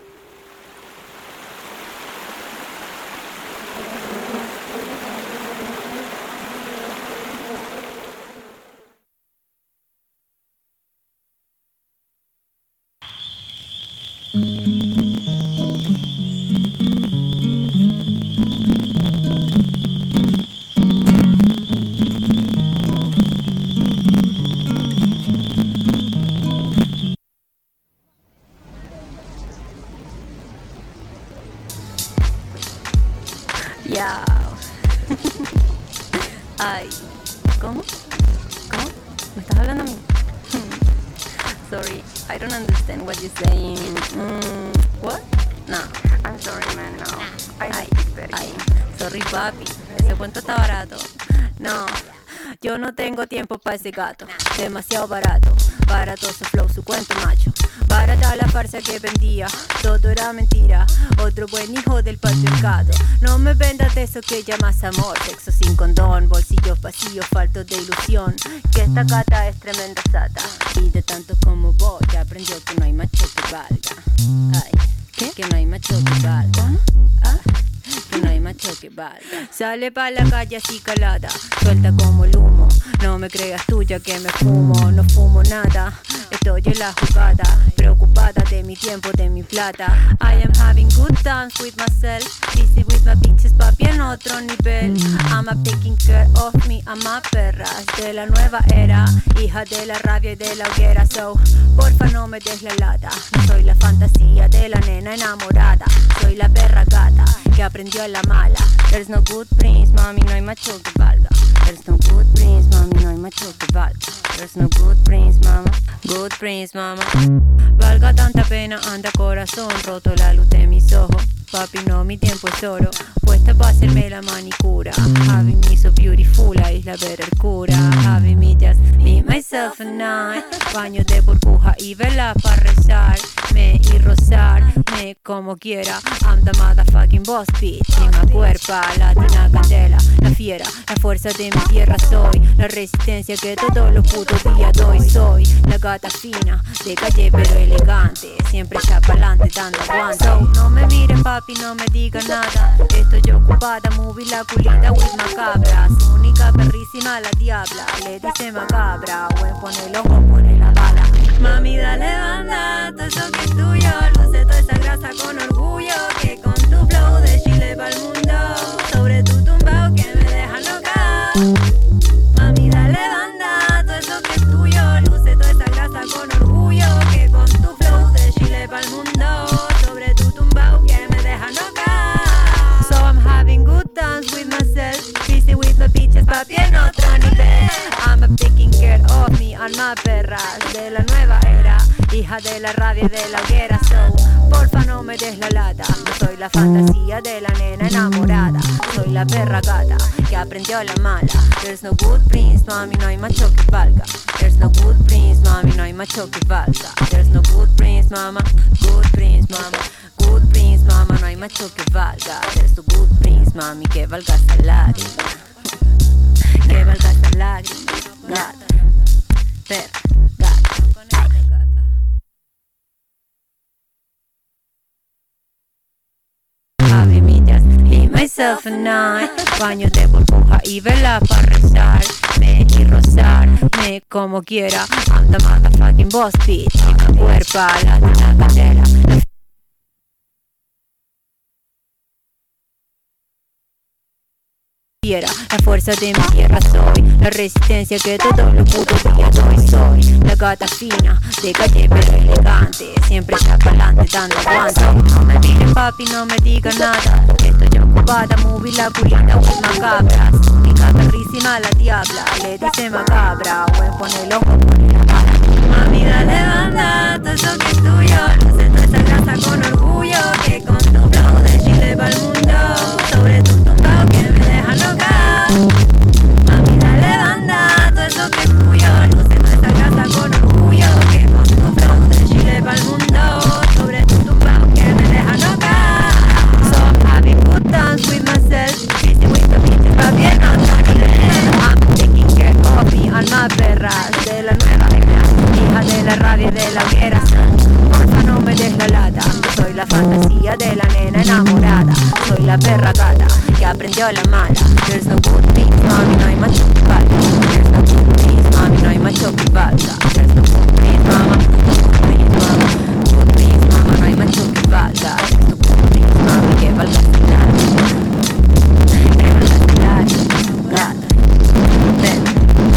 Ya. Ay, ¿cómo? ¿Cómo? ¿Me estás hablando a mí? Sorry, I don't understand what you're saying. Mm, what? No. I'm sorry, man, no. I ay, ay, sorry, papi. Ese cuento está barato. No, yo no tengo tiempo para ese gato. Demasiado barato. Barato su flow, su cuento macho. Barata la farsa que vendía, todo era mentira. Otro buen hijo del patriarcado. No me vendas de eso que llamas amor. Sexo sin condón, bolsillos vacíos, faltos de ilusión. Que esta gata es tremenda sata. Y de tanto como vos ya aprendió que no hay macho que valga. Ay, ¿qué? Que no hay macho que valga. Ah, que no hay macho que valga. Sale pa' la calle así calada, suelta como el humo. No me creas tuya que me fumo, no fumo nada. Estoy en la jugada, preocupada de mi tiempo, de mi plata. I am having good times with myself, busy with my bitches, papi en otro nivel. I'm a taking care of me, I'm a perras de la nueva era, hija de la rabia y de la hoguera. So, porfa no me des la lata, no soy la fantasía de la nena enamorada. Soy la perra gata que aprendió a la mala. There's no good prince, mami, no hay macho que valga. There's no good prince, mami, no hay macho que valga. There's no good prince, mama, good prince, mama. Valga tanta pena, anda corazón roto, la luz de mis ojos. Papi, no, mi tiempo es oro, puesta pa' hacerme la manicura. Having me so beautiful, la isla ver el cura. Having me just me, myself and I. Baños de burbuja y velas pa' rezarme y rozarme como quiera. I'm the motherfucking boss bitch, misma cuerpa, latina candela. La fiera, la fuerza de mi tierra soy. La resistencia que todos los putos días doy. Soy la gata fina, de calle pero elegante. Siempre echa pa'lante dando aguante. So, no me miren papi, no me digan nada. Estoy ocupada, movie la culita with macabra. Su única perrísima la diabla, le dice macabra. Buen pone el ojo, pone la bala. Mami dale banda, todo eso que es tuyo. Luce toda esa grasa con orgullo. Que con tu flow de Chile pa'l mundo. Sobre tu tumbao que me deja loca. Mami dale banda, todo eso que es tuyo. Luce toda esa grasa con orgullo. Que con tu flow de Chile pa'l mundo. Sobre tu tumbao que me deja loca. So I'm having good times with myself, busy with my bitches, papi en otro nivel. I'm a taking care of me and my perras de la nueva era, hija de la rabia y de la hoguera. So, porfa no me des la lata, no soy la fantasía de la nena enamorada. Soy la perra gata que aprendió la mala. There's no good prince, mami, no hay macho que valga. There's no good prince, mami, no hay macho que valga. There's no good prince, mama, good prince, mama. Good prince, mama, no hay macho que valga. There's no good prince, mami, que valga salario. que valga esta lágrima. Gata, perra, gata. Javi Millas y myself and I, baños de burbuja y velas para rezarme y rozarme como quiera. I'm the motherfucking boss bitch, chica cuerpa, la de la cadera. La fuerza de mi tierra soy, la resistencia que todo lo puto día doy. Soy la gata fina, de calle pero elegante, siempre está pa'lante dando aguante. No me miren papi, no me digan nada, estoy ocupada, movie la curianda with macabras. Mi catarrísima la diabla, le dice macabra, buen pone el ojo, pone la cara. Mami dale banda, todo eso que es tuyo, luce toda esa grasa con orgullo, que con tu flow de Chile pa'l mundo, sobre tu tumbao que me deja loca. Mami dale banda, todo eso que es tuyo, luce toda esa grasa con orgullo, que con tu flow de Chile pa'l mundo, sobre tu tumbao que me deja loca. So happy good times with myself, busy with the bitches, va bien on my level. I'm taking care of me and my perras de la nueva hija de la radio y de la hoguera. Porfa no me des la lata, soy la fantasía de la nena enamorada. Soy la perra gata que aprendió la mala. There's no good peace, mami, no hay macho que valga. There's no good peace, mami, no hay macho que valga. There's no good peace, mama, good peace, mama. Good peace, mama, no hay macho que valga. There's no good peace, mami, que valga este lágrima. Que valga este lágrima, gata, ven.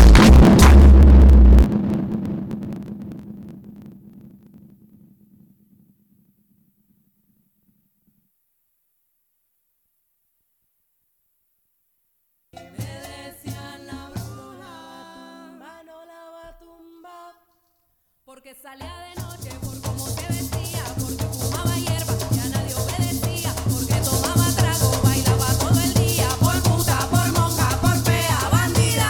Porque salía de noche por cómo se vestía, porque fumaba hierba y a nadie obedecía, porque tomaba trago, bailaba todo el día, por puta, por monja, por fea, bandida.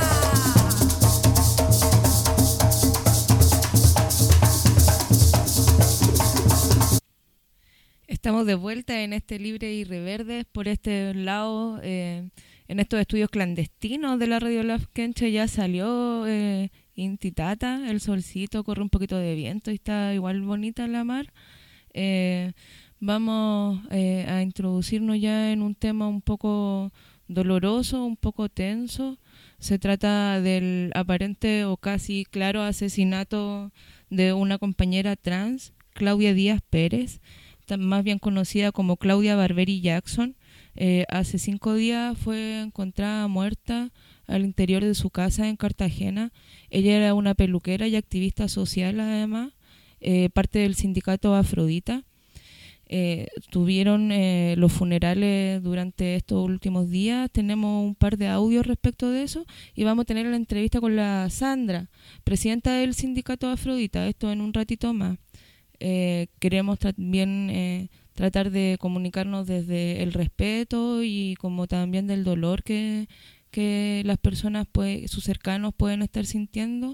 Estamos de vuelta en este Libre y Reverdes por este lado, eh, en estos estudios clandestinos de la Radio Laskenche. Ya salió eh, Inti Tata, el solcito, corre un poquito de viento y está igual bonita la mar. Eh, vamos eh, a introducirnos ya en un tema un poco doloroso, un poco tenso. Se trata del aparente o casi claro asesinato de una compañera trans, Claudia Díaz Pérez, más bien conocida como Claudia Barberi Jackson. Eh, hace cinco días fue encontrada muerta al interior de su casa en Cartagena. Ella era una peluquera y activista social, además, eh, parte del sindicato Afrodita. Eh, tuvieron eh, los funerales durante estos últimos días. Tenemos un par de audios respecto de eso y vamos a tener la entrevista con la Sandra, presidenta del sindicato Afrodita, esto en un ratito más. Eh, queremos también eh, tratar de comunicarnos desde el respeto y como también del dolor que, que las personas, pues, sus cercanos pueden estar sintiendo,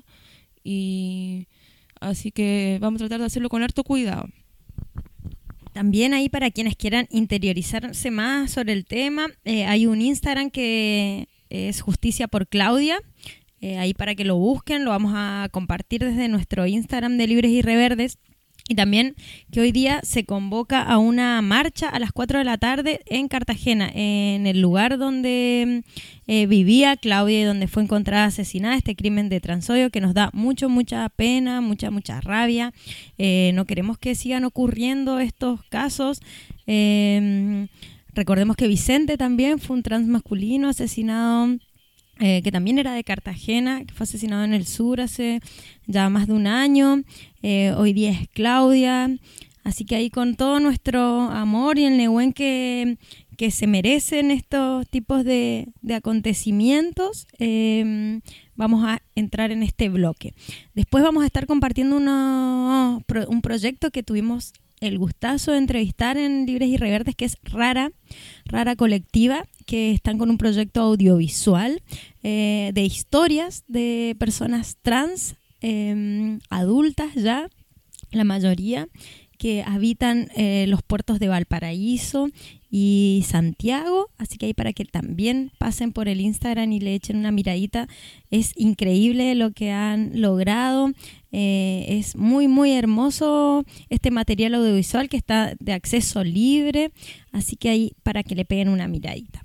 y así que vamos a tratar de hacerlo con harto cuidado. También ahí, para quienes quieran interiorizarse más sobre el tema, eh, hay un Instagram que es Justicia por Claudia. Eh, ahí para que lo busquen, lo vamos a compartir desde nuestro Instagram de Libres y Reverdes. Y también que hoy día se convoca a una marcha a las cuatro de la tarde en Cartagena, en el lugar donde eh, vivía Claudia y donde fue encontrada asesinada, este crimen de Transoyo que nos da mucho, mucha pena, mucha, mucha rabia. Eh, no queremos que sigan ocurriendo estos casos. Eh, recordemos que Vicente también fue un trans masculino asesinado, Eh, que también era de Cartagena, que fue asesinado en el sur hace ya más de un año. Eh, hoy día es Claudia, así que ahí con todo nuestro amor y el Nehuen que, que se merecen estos tipos de, de acontecimientos, eh, vamos a entrar en este bloque. Después vamos a estar compartiendo uno, un proyecto que tuvimos el gustazo de entrevistar en Libres y Reverdes, que es Rara, Rara Colectiva, que están con un proyecto audiovisual eh, de historias de personas trans, eh, adultas ya, la mayoría, que habitan eh, los puertos de Valparaíso y Santiago, así que ahí para que también pasen por el Instagram y le echen una miradita. Es increíble lo que han logrado, eh, es muy muy hermoso este material audiovisual que está de acceso libre, así que ahí para que le peguen una miradita.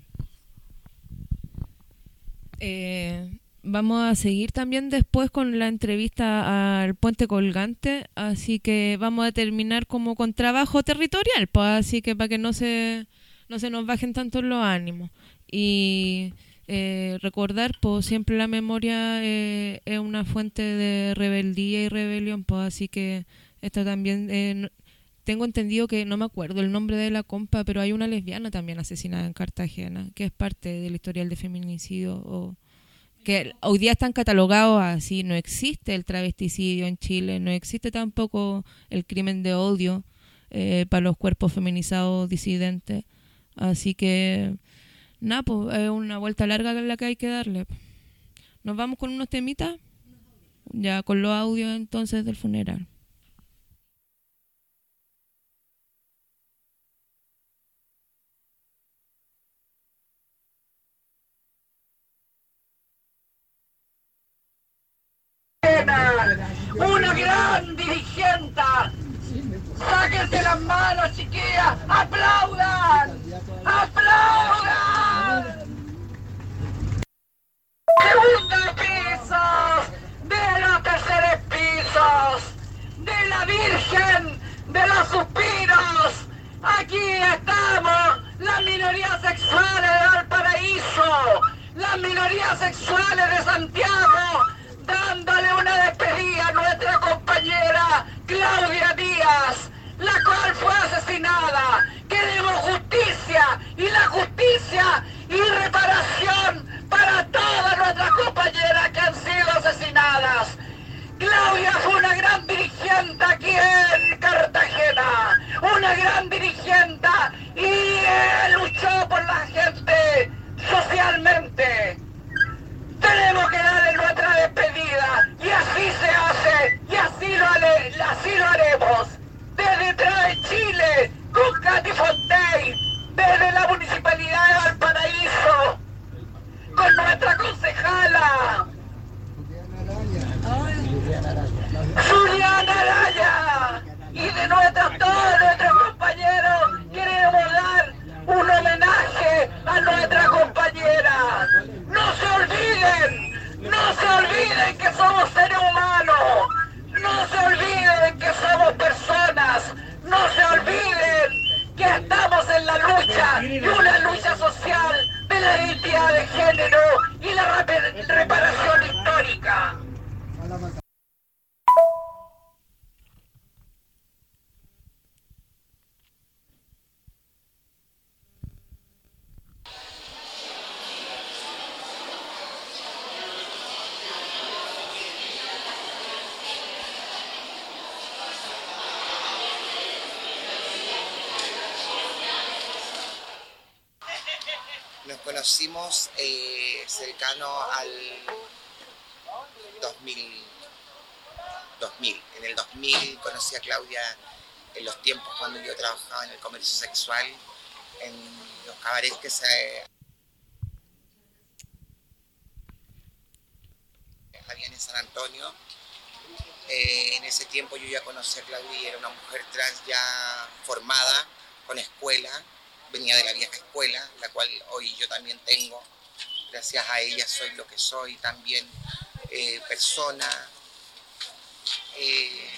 Eh, vamos a seguir también después con la entrevista al Puente Colgante, así que vamos a terminar como con trabajo territorial, pues, así que para que no se no se nos bajen tanto los ánimos y eh, recordar, pues siempre la memoria eh, es una fuente de rebeldía y rebelión, pues, así que esto también eh, no, tengo entendido que no me acuerdo el nombre de la compa, pero hay una lesbiana también asesinada en Cartagena, que es parte del historial de feminicidio, o que hoy día están catalogados así. No existe el travesticidio en Chile, no existe tampoco el crimen de odio eh, para los cuerpos feminizados disidentes. Así que, nada, pues es una vuelta larga la que hay que darle. Nos vamos con unos temitas, ya con los audios entonces del funeral. Una gran dirigente. Sáquense las manos, chiquillas. ¡Aplaudan! ¡Aplaudan! Segundo pisos de los terceros pisos de la Virgen de los Suspiros. Aquí estamos, las minorías sexuales de Valparaíso, las minorías sexuales de Santiago, dándole una despedida a nuestra compañera Claudia Díaz, la cual fue asesinada. Queremos justicia, y la justicia y reparación para todas nuestras compañeras que han sido asesinadas. Claudia fue una gran dirigente aquí en Cartagena, una gran dirigente, y eh, luchó por la gente socialmente. Tenemos que darle nuestra despedida, y así se hace, y así lo, haré, así lo haremos. Desde Trae Chile, con Katy Fontaine, desde la Municipalidad de Valparaíso, con nuestra concejala Juliana Araya, y de nuestros, todos nuestros compañeros, queremos dar un homenaje a nuestra compañera. No se olviden, no se olviden que somos seres humanos, no se olviden que somos personas, no se olviden que estamos en la lucha, y una lucha social de la identidad de género y la rep- reparación histórica. Nos conocimos eh, cercano al dos mil, dos mil. En el dos mil conocí a Claudia en los tiempos cuando yo trabajaba en el comercio sexual, en los cabarets que se habían en San Antonio. Eh, en ese tiempo yo ya conocí a Claudia y era una mujer trans ya formada, con escuela. Venía de la vieja escuela, la cual hoy yo también tengo. Gracias a ella soy lo que soy, también eh, persona. Eh,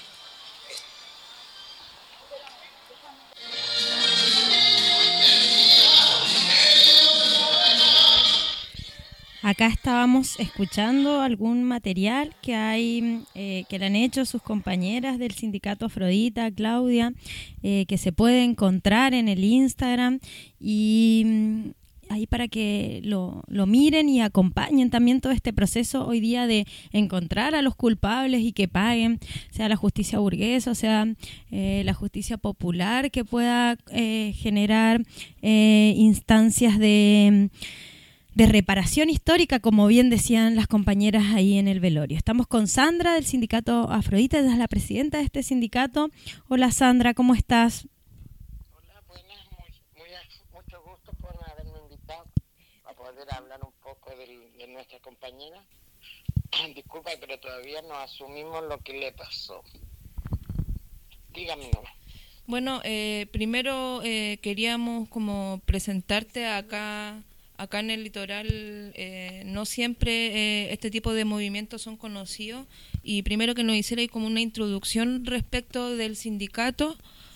Acá estábamos escuchando algún material que hay eh, que le han hecho sus compañeras del sindicato Afrodita, Claudia, eh, que se puede encontrar en el Instagram, y mm, ahí para que lo, lo miren y acompañen también todo este proceso hoy día de encontrar a los culpables y que paguen, sea la justicia burguesa, o sea eh, la justicia popular, que pueda eh, generar eh, instancias de... de reparación histórica, como bien decían las compañeras ahí en el velorio. Estamos con Sandra del sindicato Afrodita, ella es la presidenta de este sindicato. Hola Sandra, ¿cómo estás? Hola, buenas, muy, muy, muchas volver a hablar un poco del- de nuestra compañera. Disculpa, pero todavía no asumimos lo que le pasó. Dígame nomás. Bueno, eh, primero eh, queríamos como presentarte acá acá en el litoral. Eh, no siempre eh, este tipo de movimientos son conocidos, y primero que nos hiciera como una introducción respecto del sindicato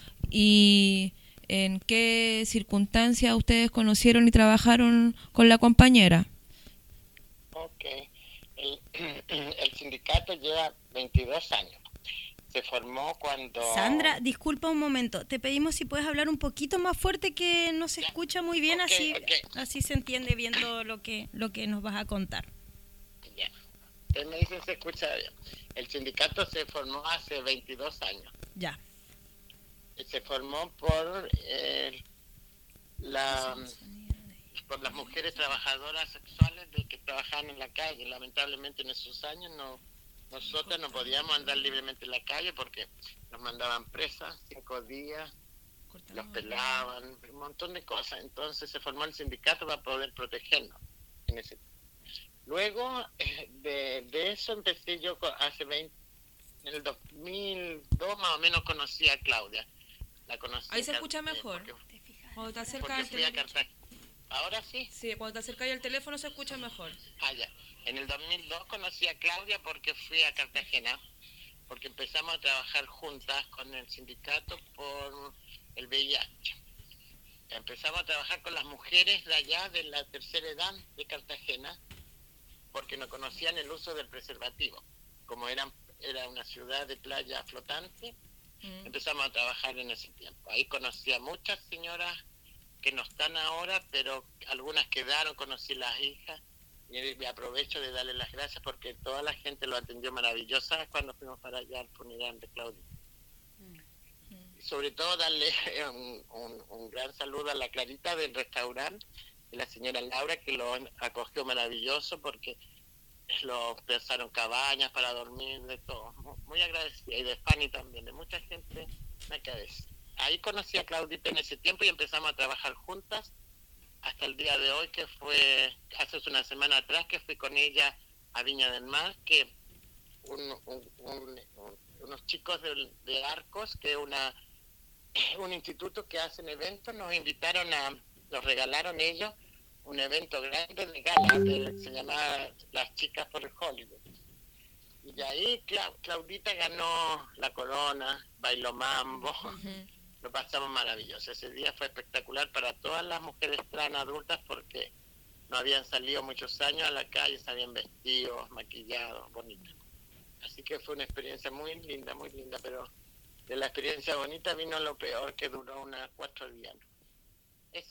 y en qué circunstancias ustedes conocieron y trabajaron con la compañera. Ok. El, el sindicato lleva veintidós años. Se formó cuando... Sandra, disculpa un momento. Te pedimos si puedes hablar un poquito más fuerte, que no se escucha muy bien, Ok, así ok. así se entiende bien todo lo que lo que nos vas a contar. Ya. Ustedes me dicen se escucha bien. El sindicato se formó hace veintidós años. Ya. Se formó por eh, la por las mujeres trabajadoras sexuales de que trabajaban en la calle. Lamentablemente en esos años no nosotras no podíamos andar libremente en la calle porque nos mandaban presas cinco días, los pelaban, un montón de cosas. Entonces se formó el sindicato para poder protegernos en ese. Luego eh, de, de eso empecé yo co- hace veinte, en el dos mil dos más o menos conocí a Claudia. La conocí Ahí se en escucha Car- eh, mejor. porque- Cuando te acercas porque al fui a teléfono. Cartagena. ¿Ahora sí? Sí, cuando te acercas al teléfono se escucha mejor. Ah, ya. En el dos mil dos conocí a Claudia porque fui a Cartagena, porque empezamos a trabajar juntas con el sindicato por el V I H. Empezamos a trabajar con las mujeres de allá, de la tercera edad de Cartagena, porque no conocían el uso del preservativo. Como eran, era una ciudad de playa flotante, empezamos a trabajar en ese tiempo. Ahí conocí a muchas señoras que no están ahora, pero algunas quedaron, conocí las hijas, y me aprovecho de darle las gracias porque toda la gente lo atendió maravillosa cuando fuimos para allá al funeral de Claudia. Y sobre todo darle un, un, un gran saludo a la Clarita del restaurante y la señora Laura, que lo acogió maravilloso porque lo pensaron cabañas para dormir, de todo. Muy, muy agradecida. Y de Fanny también, de mucha gente me cabeza. Ahí conocí a Claudita en ese tiempo y empezamos a trabajar juntas hasta el día de hoy, que fue hace una semana atrás que fui con ella a Viña del Mar, que un, un, un, un, unos chicos de, de Arcos, que es una un instituto que hacen eventos, nos invitaron a, nos regalaron ellos un evento grande de gala, de, se llamaba Las Chicas por el Hollywood. Y de ahí Cla- Claudita ganó la corona, bailó mambo. Lo pasamos maravilloso. Ese día fue espectacular para todas las mujeres trans adultas porque no habían salido muchos años a la calle, se habían vestido, maquillados, bonitas. Así que fue una experiencia muy linda, muy linda, pero de la experiencia bonita vino lo peor, que duró unas cuatro días. Eso.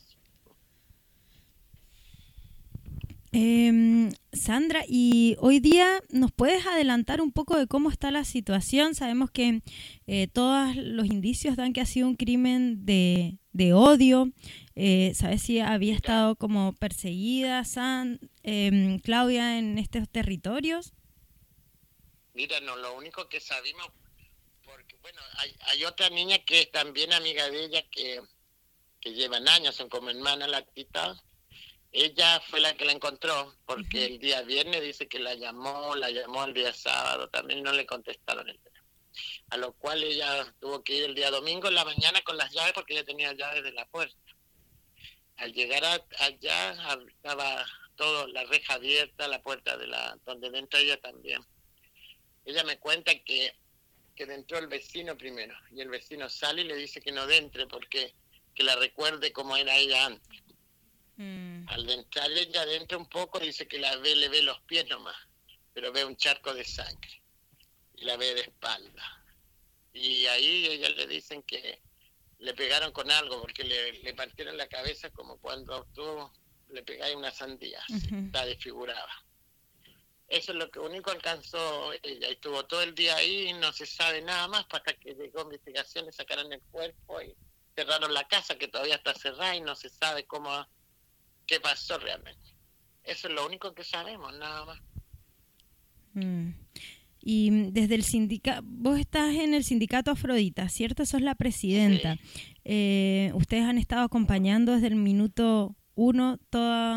Eh, Sandra, y hoy día nos puedes adelantar un poco de cómo está la situación. Sabemos que eh, todos los indicios dan que ha sido un crimen de, de odio. Eh, ¿Sabes si había estado como perseguida San, eh, Claudia en estos territorios? Mira, no, lo único que sabemos, porque bueno, hay, hay otra niña que es también amiga de ella, que, que llevan años, son como hermanas la tita. Ella fue la que la encontró, porque el día viernes dice que la llamó, la llamó el día sábado, también no le contestaron el teléfono. A lo cual ella tuvo que ir el día domingo en la mañana con las llaves, porque ella tenía llaves de la puerta. Al llegar a, allá estaba todo, la reja abierta, la puerta de la donde entró ella también. Ella me cuenta que, que entró el vecino primero, y el vecino sale y le dice que no entre, porque que la recuerde como era ella antes. Mm. Al entrar ella adentro un poco, dice que la ve, le ve los pies nomás, pero ve un charco de sangre y la ve de espalda. Y ahí ella le dicen que le pegaron con algo, porque le, le partieron la cabeza como cuando tú le pegáis una sandía, uh-huh. Está desfigurada. Eso es lo que único alcanzó ella, y estuvo todo el día ahí y no se sabe nada más, hasta que llegó investigación, le sacaron el cuerpo y cerraron la casa, que todavía está cerrada y no se sabe cómo, qué pasó realmente. Eso es lo único que sabemos, nada más. Mm. Y desde el sindicato, vos estás en el sindicato Afrodita, ¿cierto? Sos la presidenta. Sí. Eh, ustedes han estado acompañando desde el minuto uno toda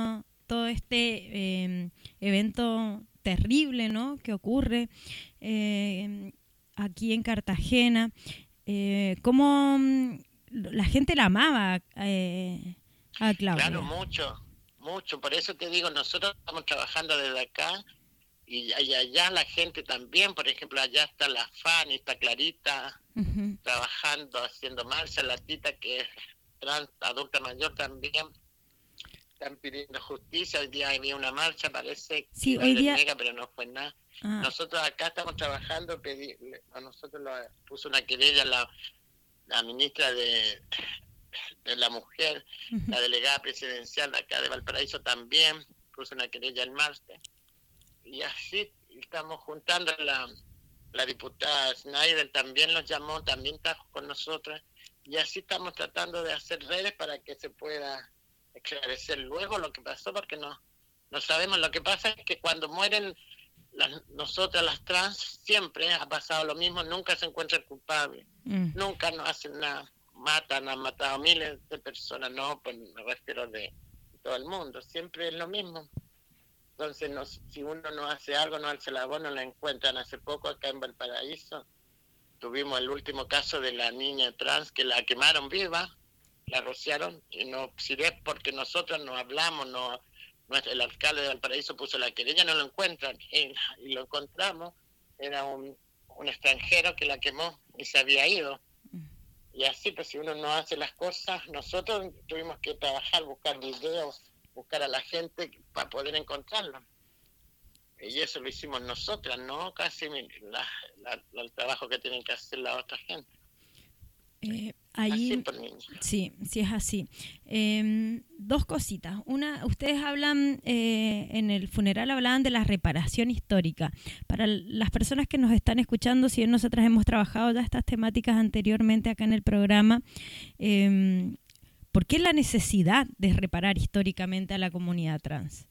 todo este eh, evento terrible, ¿no?, que ocurre eh, aquí en Cartagena. Eh, ¿Cómo mm, la gente la amaba eh, a Claudia? Claro, mucho, mucho. Por eso te digo, nosotros estamos trabajando desde acá y, y allá la gente también. Por ejemplo, allá está la Fanny, está Clarita, uh-huh. trabajando, haciendo marcha. La Tita, que es trans, adulta mayor también. Están pidiendo justicia. Hoy día había una marcha, parece, sí, que hoy día... nega, pero no fue nada. Ah. Nosotros acá estamos trabajando, pedí, a nosotros lo puso una querella la, la ministra de, de la mujer, uh-huh. la delegada presidencial de acá de Valparaíso también puso una querella el martes. Y así estamos juntando, la, la diputada Schneider también nos llamó, también está con nosotros, y así estamos tratando de hacer redes para que se pueda esclarecer luego lo que pasó, porque no, no sabemos. Lo que pasa es que cuando mueren las, nosotras las trans, siempre ha pasado lo mismo, nunca se encuentra el culpable, mm. nunca nos hacen nada, matan, han matado miles de personas, no, pues me refiero de todo el mundo, siempre es lo mismo. Entonces, no, si uno no hace algo, no hace la voz, no la encuentran. Hace poco acá en Valparaíso tuvimos el último caso de la niña trans que la quemaron viva, la rociaron, y no, si es porque nosotros no hablamos, no, no el alcalde de Valparaíso puso la querella, no lo encuentran, y, y lo encontramos, era un, un extranjero que la quemó y se había ido. Y así, pues si uno no hace las cosas, nosotros tuvimos que trabajar, buscar videos, buscar a la gente para poder encontrarlo. Y eso lo hicimos nosotras, no casi la, la, la, el trabajo que tienen que hacer la otra gente. Eh, ahí, así por niños. Sí, sí es así. Eh, dos cositas. Una, ustedes hablan, eh, en el funeral hablaban de la reparación histórica. Para las personas que nos están escuchando, si bien nosotras hemos trabajado ya estas temáticas anteriormente acá en el programa, eh, ¿por qué la necesidad de reparar históricamente a la comunidad trans?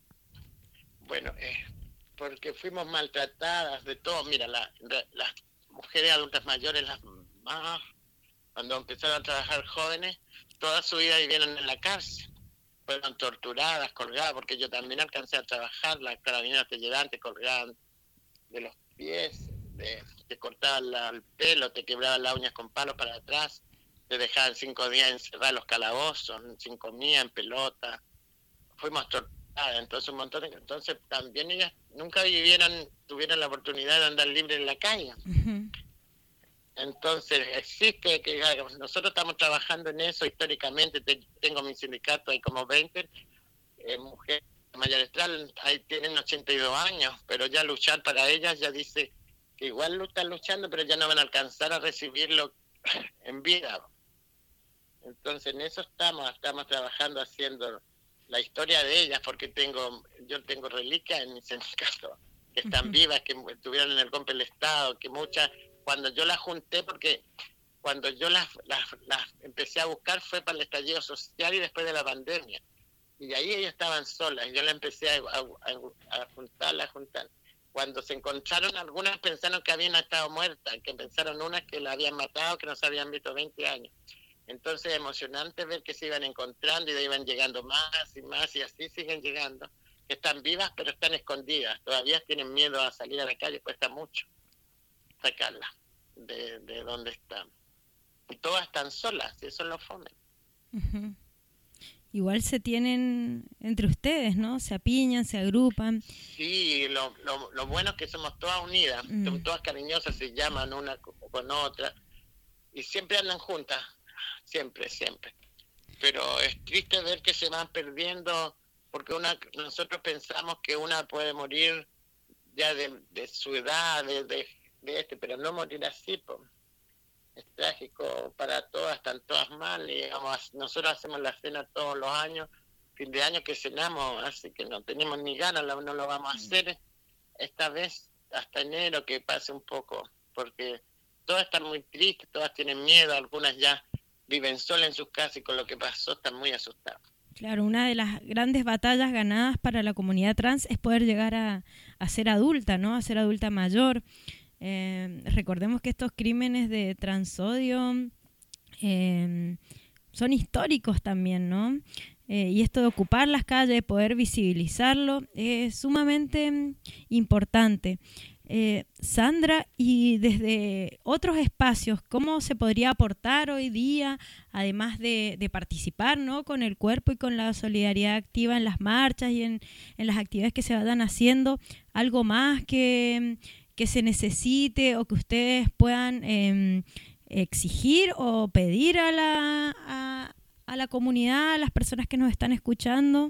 Bueno, eh, porque fuimos maltratadas de todo. Mira, la, la, las mujeres adultas mayores, las más, cuando empezaron a trabajar jóvenes, toda su vida vivieron en la cárcel. Fueron torturadas, colgadas, porque yo también alcancé a trabajar, las carabineras te llevaban, te colgaban de los pies, de, te cortaban la, el pelo, te quebraban las uñas con palos para atrás, te dejaban cinco días encerrados en los calabozos, sin comida, en pelota. Fuimos torturadas, entonces un montón de, entonces también ellas nunca vivieron, tuvieron la oportunidad de andar libres en la calle. Uh-huh. Entonces existe que nosotros estamos trabajando en eso históricamente. Te, tengo mi sindicato, hay como veinte eh, mujeres mayores trans, ahí tienen ochenta y dos años, pero ya luchar para ellas, ya dice que igual están luchando, pero ya no van a alcanzar a recibirlo en vida. Entonces en eso estamos, estamos trabajando, haciendo la historia de ellas, porque tengo yo tengo reliquias en mi sindicato que están uh-huh. vivas, que estuvieron en el golpe del Estado, que muchas, cuando yo las junté, porque cuando yo las, las, las empecé a buscar fue para el estallido social y después de la pandemia, y ahí ellas estaban solas, y yo las empecé a, a, a juntarlas, a juntar. Cuando se encontraron, algunas pensaron que habían estado muertas, que pensaron unas que la habían matado, que no se habían visto veinte años. Entonces es emocionante ver que se iban encontrando y iban llegando más y más, y así siguen llegando. Están vivas, pero están escondidas. Todavía tienen miedo a salir a la calle, cuesta mucho sacarlas de, de donde están. Y todas están solas, y eso lo fome. Uh-huh. Igual se tienen entre ustedes, ¿no? Se apiñan, se agrupan. Sí, lo, lo, lo bueno es que somos todas unidas, mm. son todas cariñosas, se llaman una con otra, y siempre andan juntas, siempre, siempre. Pero es triste ver que se van perdiendo, porque una nosotros pensamos que una puede morir ya de, de su edad, de, de, de este, pero no morir así, pues. Es trágico para todas, están todas mal, y digamos, nosotros hacemos la cena todos los años, fin de año que cenamos, así que no tenemos ni ganas, no lo vamos a hacer esta vez hasta enero, que pase un poco, porque todas están muy tristes, todas tienen miedo, algunas ya viven solas en sus casas y con lo que pasó están muy asustadas. Claro, una de las grandes batallas ganadas para la comunidad trans es poder llegar a, a ser adulta, ¿no? A ser adulta mayor. Eh, recordemos que estos crímenes de transodio eh, son históricos también, ¿no? eh, y esto de ocupar las calles, poder visibilizarlo, es sumamente mm, importante. Eh, Sandra, y desde otros espacios, ¿cómo se podría aportar hoy día, además de, de participar, ¿no?, con el cuerpo y con la solidaridad activa en las marchas y en, en las actividades que se vayan haciendo, algo más que, que se necesite o que ustedes puedan eh, exigir o pedir a la, a, a la comunidad, a las personas que nos están escuchando?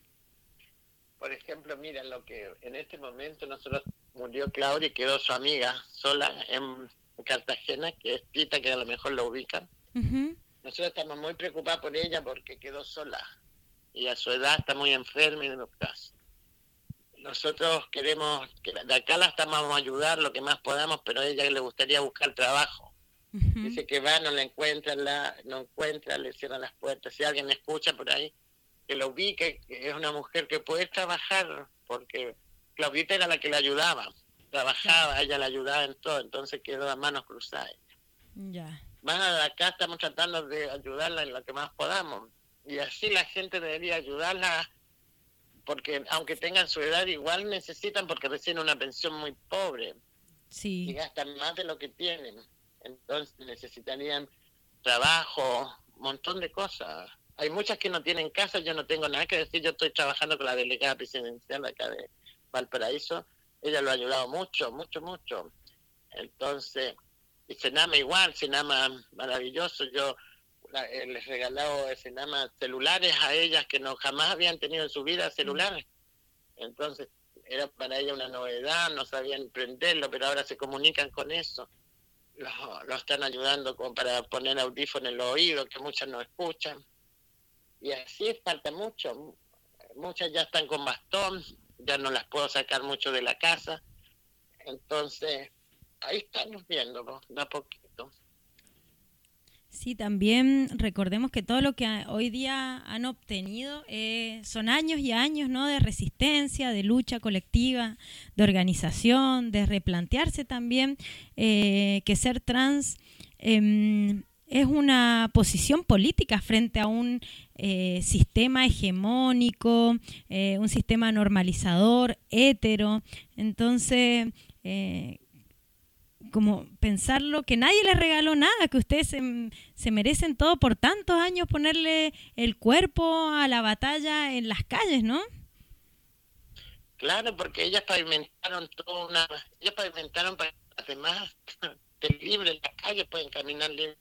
Por ejemplo, mira, lo que en este momento nosotros murió Claudia y quedó su amiga sola en Cartagena, que es Tita, que a lo mejor lo ubican. Uh-huh. Nosotros estamos muy preocupados por ella porque quedó sola y a su edad está muy enferma y en los casos. Nosotros queremos, que de acá la estamos a ayudar lo que más podamos, pero a ella le gustaría buscar trabajo. Uh-huh. Dice que va, no la encuentra, la, no encuentra, le cierran las puertas. Si alguien escucha por ahí, que lo ubique, que es una mujer que puede trabajar, porque Claudita era la que la ayudaba, trabajaba, ella la ayudaba en todo, entonces quedó a manos cruzadas. Ya. Más de acá estamos tratando de ayudarla en lo que más podamos, y así la gente debería ayudarla, porque aunque tengan su edad igual necesitan, porque reciben una pensión muy pobre, sí, y gastan más de lo que tienen, entonces necesitarían trabajo, un montón de cosas. Hay muchas que no tienen casa, yo no tengo nada que decir, yo estoy trabajando con la delegada presidencial de acá de Valparaíso, ella lo ha ayudado mucho, mucho, mucho. Entonces, y Senama igual, Senama maravilloso, yo la, eh, les he regalado Senama celulares a ellas que no jamás habían tenido en su vida celulares. Entonces, era para ella una novedad, no sabían prenderlo, pero ahora se comunican con eso. Lo, lo están ayudando como para poner audífonos en los oídos, que muchas no escuchan. Y así falta mucho, muchas ya están con bastón, ya no las puedo sacar mucho de la casa, entonces ahí estamos viendo, ¿no?, de a poquito. Sí, también recordemos que todo lo que hoy día han obtenido eh, son años y años, ¿no?, de resistencia, de lucha colectiva, de organización, de replantearse también eh, que ser trans eh, es una posición política frente a un eh, sistema hegemónico, eh, un sistema normalizador, hétero. Entonces, eh, como pensarlo, que nadie les regaló nada, que ustedes se, se merecen todo por tantos años ponerle el cuerpo a la batalla en las calles, ¿no? Claro, porque ellas pavimentaron toda una... Ellas pavimentaron para que las demás estén libres en las calles, pueden caminar libres.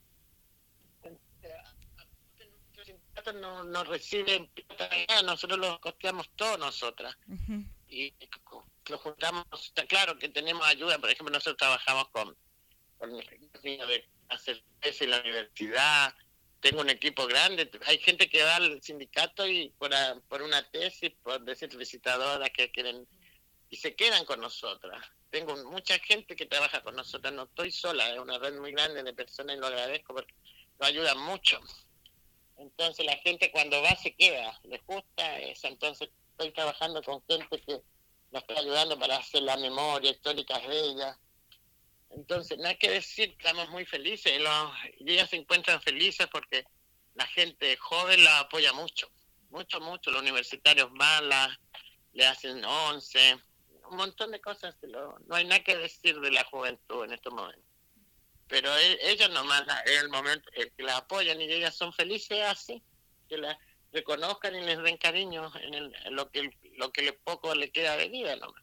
No, no reciben plata, nosotros lo costeamos todo nosotras. Uh-huh. Y lo juntamos, está claro que tenemos ayuda, por ejemplo nosotros trabajamos con, con los niños de hacer tesis en la universidad, tengo un equipo grande, hay gente que va al sindicato y por, a, por una tesis, por decir visitadoras que quieren, y se quedan con nosotras. Tengo mucha gente que trabaja con nosotras, no estoy sola, es una red muy grande de personas y lo agradezco porque nos ayudan mucho. Entonces la gente cuando va se queda, les gusta eso. Entonces estoy trabajando con gente que nos está ayudando para hacer la memoria histórica de ella. Entonces nada que decir, estamos muy felices y, los, y ellas se encuentran felices porque la gente joven la apoya mucho, mucho, mucho. Los universitarios van, la, le hacen once, un montón de cosas. Lo, no hay nada que decir de la juventud en estos momentos. Pero ellos nomás es el momento el que la apoyan y ellas son felices así, que la reconozcan y les den cariño en, el, en lo que lo que le poco le queda de vida nomás.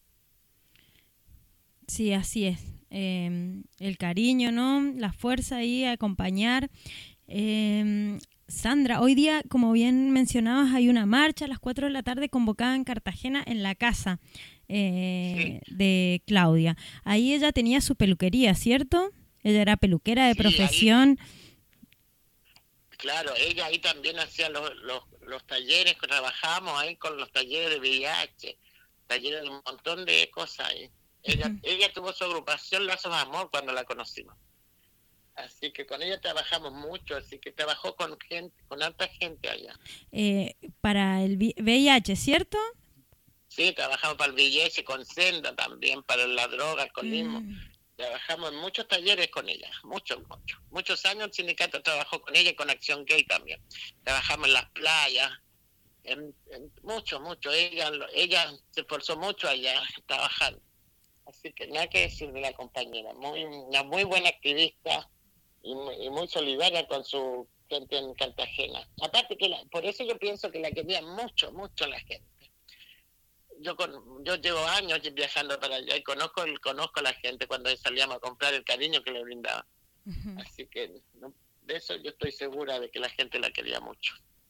Sí, así es. Eh, el cariño, ¿no? La fuerza ahí, acompañar. Eh, Sandra, hoy día, como bien mencionabas, hay una marcha a las cuatro de la tarde convocada en Cartagena en la casa eh, sí. de Claudia. Ahí ella tenía su peluquería, ¿cierto? Ella era peluquera de sí, profesión. Ahí, claro, ella ahí también hacía los, los, los talleres, que trabajamos ahí con los talleres de V I H, talleres de un montón de cosas ahí. Ella, uh-huh. ella tuvo su agrupación Lazos de Amor cuando la conocimos. Así que con ella trabajamos mucho, así que trabajó con gente, con alta gente allá. Eh, para el V I H, ¿cierto? Sí, trabajamos para el V I H, con Senda también, para la droga, alcoholismo. Mm. Trabajamos en muchos talleres con ella, muchos, muchos. Muchos años el sindicato trabajó con ella y con Acción Gay también. Trabajamos en las playas, en, en mucho, mucho. Ella, ella se esforzó mucho allá trabajando. Así que nada que decir de la compañera. Muy, una muy buena activista y muy, y muy solidaria con su gente en Cartagena. Aparte que la, por eso yo pienso que la quería mucho, mucho la gente. Yo con, yo llevo años viajando para allá y conozco el, conozco a la gente cuando salíamos a comprar, el cariño que le brindaba. Uh-huh. Así que no, de eso yo estoy segura de que la gente la quería mucho.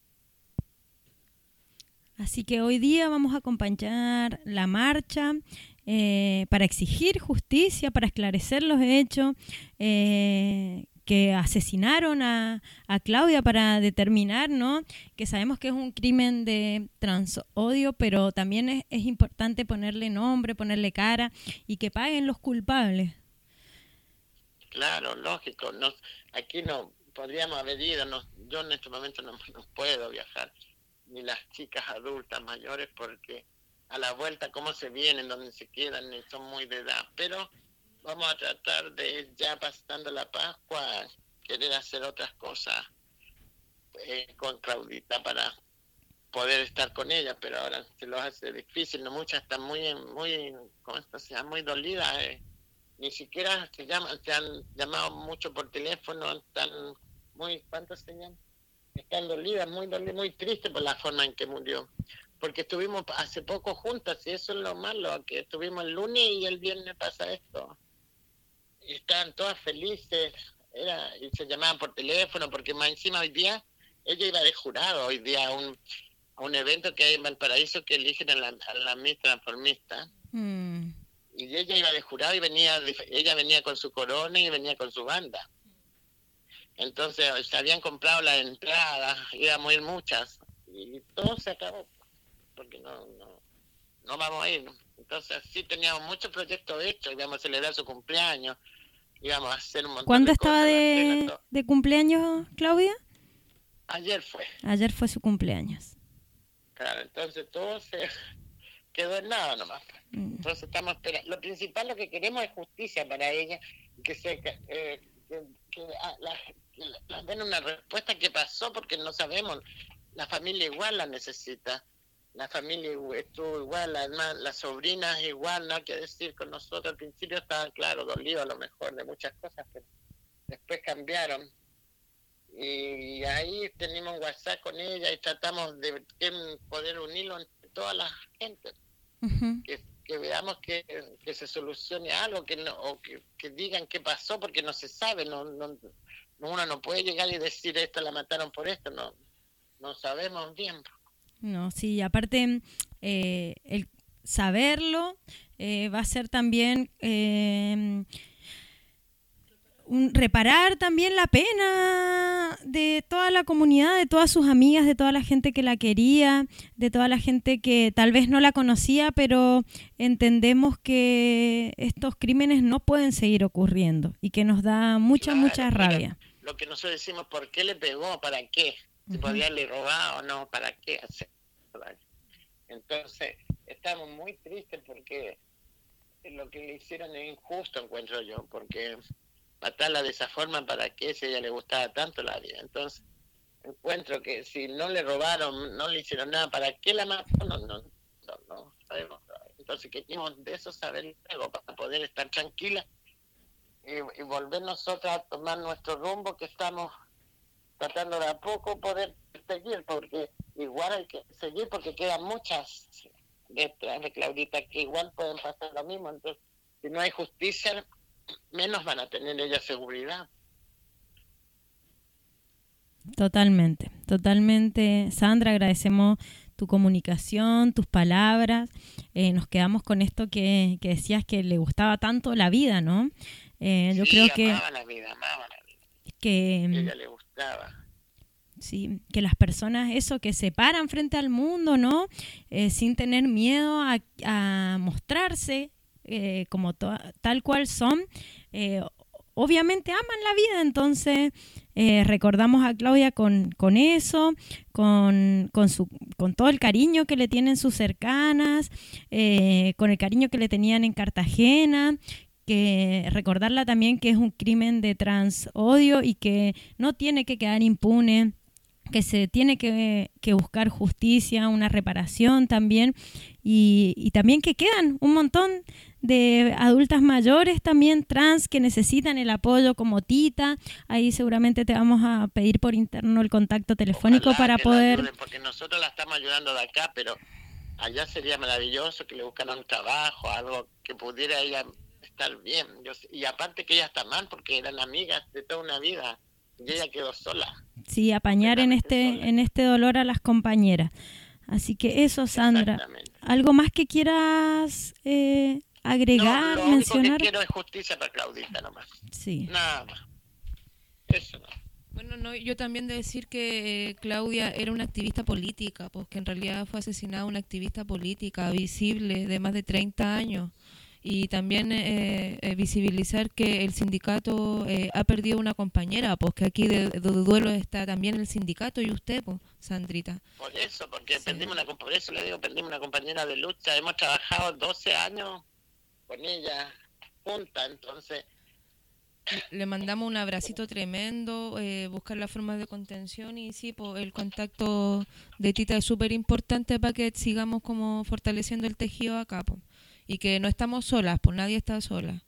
Así que hoy día vamos a acompañar la marcha eh, para exigir justicia, para esclarecer los hechos eh, que asesinaron a, a Claudia, para determinar, ¿no?, que sabemos que es un crimen de transodio, pero también es, es importante ponerle nombre, ponerle cara y que paguen los culpables. Claro, lógico. No, aquí no podríamos haber ido. No, yo en este momento no, no puedo viajar, ni las chicas adultas mayores, porque a la vuelta cómo se vienen, donde se quedan, son muy de edad. Pero vamos a tratar de, ya pasando la Pascua, querer hacer otras cosas eh, con Claudita para poder estar con ella, pero ahora se lo hace difícil, no muchas están muy, muy, ¿cómo esto se llama? Muy dolidas, eh. Ni siquiera se llaman, se han llamado mucho por teléfono, están muy, ¿cuántos se llaman? Están dolidas, muy dolidas, muy tristes por la forma en que murió. Porque estuvimos hace poco juntas y eso es lo malo, que estuvimos el lunes y el viernes pasa esto. Y estaban todas felices, era, y se llamaban por teléfono, porque más encima hoy día, ella iba de jurado hoy día a un, a un evento que hay en Valparaíso que eligen a la, a la Miss Transformista. Mm. Y ella iba de jurado y venía, ella venía con su corona y venía con su banda. Entonces se habían comprado las entradas, íbamos a ir muchas, y todo se acabó, porque no, no, no vamos a ir, ¿no? Entonces sí teníamos muchos proyectos hechos, íbamos a celebrar su cumpleaños, íbamos a hacer un montón ¿Cuándo de estaba cosas, de, cena, de cumpleaños, Claudia? Ayer fue. Ayer fue su cumpleaños. Claro, entonces todo se quedó en nada nomás. Mm. Entonces estamos esperando. Lo principal, lo que queremos es justicia para ella, que se eh, que, que a, la, que la den una respuesta que pasó, porque no sabemos. La familia igual la necesita. La familia estuvo igual, además las sobrinas igual, nada que decir con nosotros. Al principio estaban, claro, dolidos a lo mejor de muchas cosas, pero después cambiaron. Y ahí tenemos WhatsApp con ella y tratamos de poder unirlo entre toda la gente. Uh-huh. que, que veamos que, que se solucione algo, que no, o que, que digan qué pasó, porque no se sabe, no, no, uno no puede llegar y decir esto la mataron por esto, no, no sabemos bien. No, sí, aparte eh, el saberlo eh, va a ser también eh, un, reparar también la pena de toda la comunidad, de todas sus amigas, de toda la gente que la quería, de toda la gente que tal vez no la conocía, pero entendemos que estos crímenes no pueden seguir ocurriendo y que nos da mucha, claro, mucha rabia. Lo que nosotros decimos, ¿por qué le pegó? ¿Para qué? Si uh-huh. podía haberle robado o no, ¿para qué hacer? Entonces, estamos muy tristes porque lo que le hicieron es injusto, encuentro yo, porque matarla de esa forma, ¿para qué? Si a ella le gustaba tanto la vida. Entonces, encuentro que si no le robaron, no le hicieron nada, ¿para qué la mató? No, no, no, no sabemos. Entonces, queríamos de eso saber algo para poder estar tranquila y, y volver nosotros a tomar nuestro rumbo, que estamos tratando de a poco poder seguir, porque igual hay que seguir, porque quedan muchas detrás de Claudita que igual pueden pasar lo mismo. Entonces, si no hay justicia, menos van a tener ella seguridad. Totalmente, totalmente. Sandra, agradecemos tu comunicación, tus palabras. Eh, nos quedamos con esto que, que decías, que le gustaba tanto la vida, ¿no? Eh, yo sí, creo que amaba la vida, amaba la vida. Que ella le gustaba. Sí, que las personas, eso, que se paran frente al mundo, ¿no? Eh, sin tener miedo a, a mostrarse eh, como to- tal cual son, eh, obviamente aman la vida. Entonces eh, recordamos a Claudia con, con eso, con, con, su, con todo el cariño que le tienen sus cercanas, eh, con el cariño que le tenían en Cartagena, que recordarla también que es un crimen de transodio y que no tiene que quedar impune, que se tiene que, que buscar justicia, una reparación también, y, y también que quedan un montón de adultas mayores también trans que necesitan el apoyo como Tita. Ahí seguramente te vamos a pedir por interno el contacto telefónico Ojalá para que la poder... ayuden, porque nosotros la estamos ayudando de acá, pero allá sería maravilloso que le buscaran un trabajo, algo que pudiera ella estar bien. Yo, y aparte que ella está mal porque eran amigas de toda una vida y ella quedó sola. Sí, apañar en este, en este dolor a las compañeras. Así que eso, Sandra. ¿Algo más que quieras eh, agregar, no, lo mencionar? único que quiero es justicia para Claudita nomás. Sí. Nada más. Eso no. Bueno, no, yo también de decir que eh, Claudia era una activista política, pues que en realidad fue asesinada una activista política visible de más de treinta años. Y también eh, eh, visibilizar que el sindicato eh, ha perdido una compañera, pues que aquí de, de duelo está también el sindicato y usted, pues, Sandrita. Por eso, porque sí. perdimos una, por eso le digo, perdimos una compañera de lucha. Hemos trabajado doce años con ella junta, entonces... Le mandamos un abracito tremendo, eh, buscar la forma de contención y sí, pues, el contacto de Tita es súper importante para que sigamos como fortaleciendo el tejido acá, pues. Y que no estamos solas, pues nadie está sola.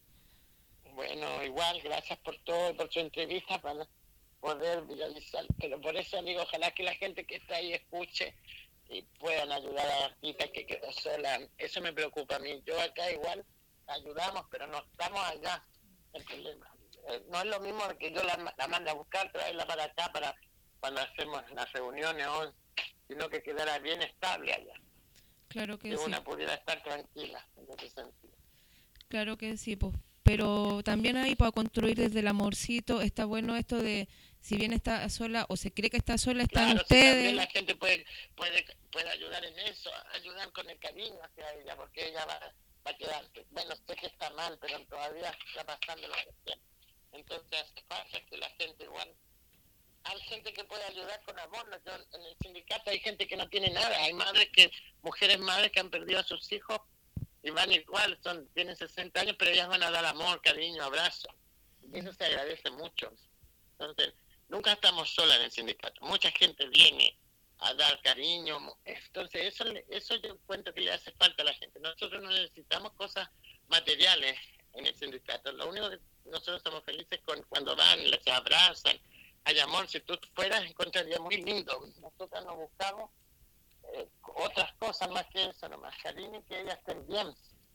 Bueno, igual, gracias por todo, por su entrevista, para poder viralizar. Pero por eso digo, ojalá que la gente que está ahí escuche y puedan ayudar a la Tita que quedó sola. Eso me preocupa a mí. Yo acá igual ayudamos, pero no estamos allá. El problema. Eh, no es lo mismo que yo la, la mande a buscar, traerla para acá para cuando hacemos las reuniones, o, sino que quedara bien estable allá. Claro que, que sí. una pudiera estar tranquila en ese sentido. Claro que sí, pues. Pero también ahí para construir desde el amorcito está bueno esto de, si bien está sola o se cree que está sola, están claro, ustedes. Sí, también la gente puede, puede, puede ayudar en eso, ayudar con el cariño hacia ella, porque ella va, va a quedar, bueno, sé que está mal, pero todavía está pasando lo que tiene. Entonces hace falta que la gente igual, hay gente que puede ayudar con abono. Yo, en el sindicato hay gente que no tiene nada, hay madres que, mujeres madres que han perdido a sus hijos y van igual, son, tienen sesenta años, pero ellas van a dar amor, cariño, abrazo. Y eso se agradece mucho. Entonces, nunca estamos solas en el sindicato. Mucha gente viene a dar cariño. Entonces, eso eso yo cuento que le hace falta a la gente. Nosotros no necesitamos cosas materiales en el sindicato. Lo único que nosotros somos felices con cuando van, se abrazan, hay amor. Si tú fueras, encontraría muy lindo. Nosotros nos buscamos eh, otras cosas más que eso, nomás cariño, que ellas estén bien,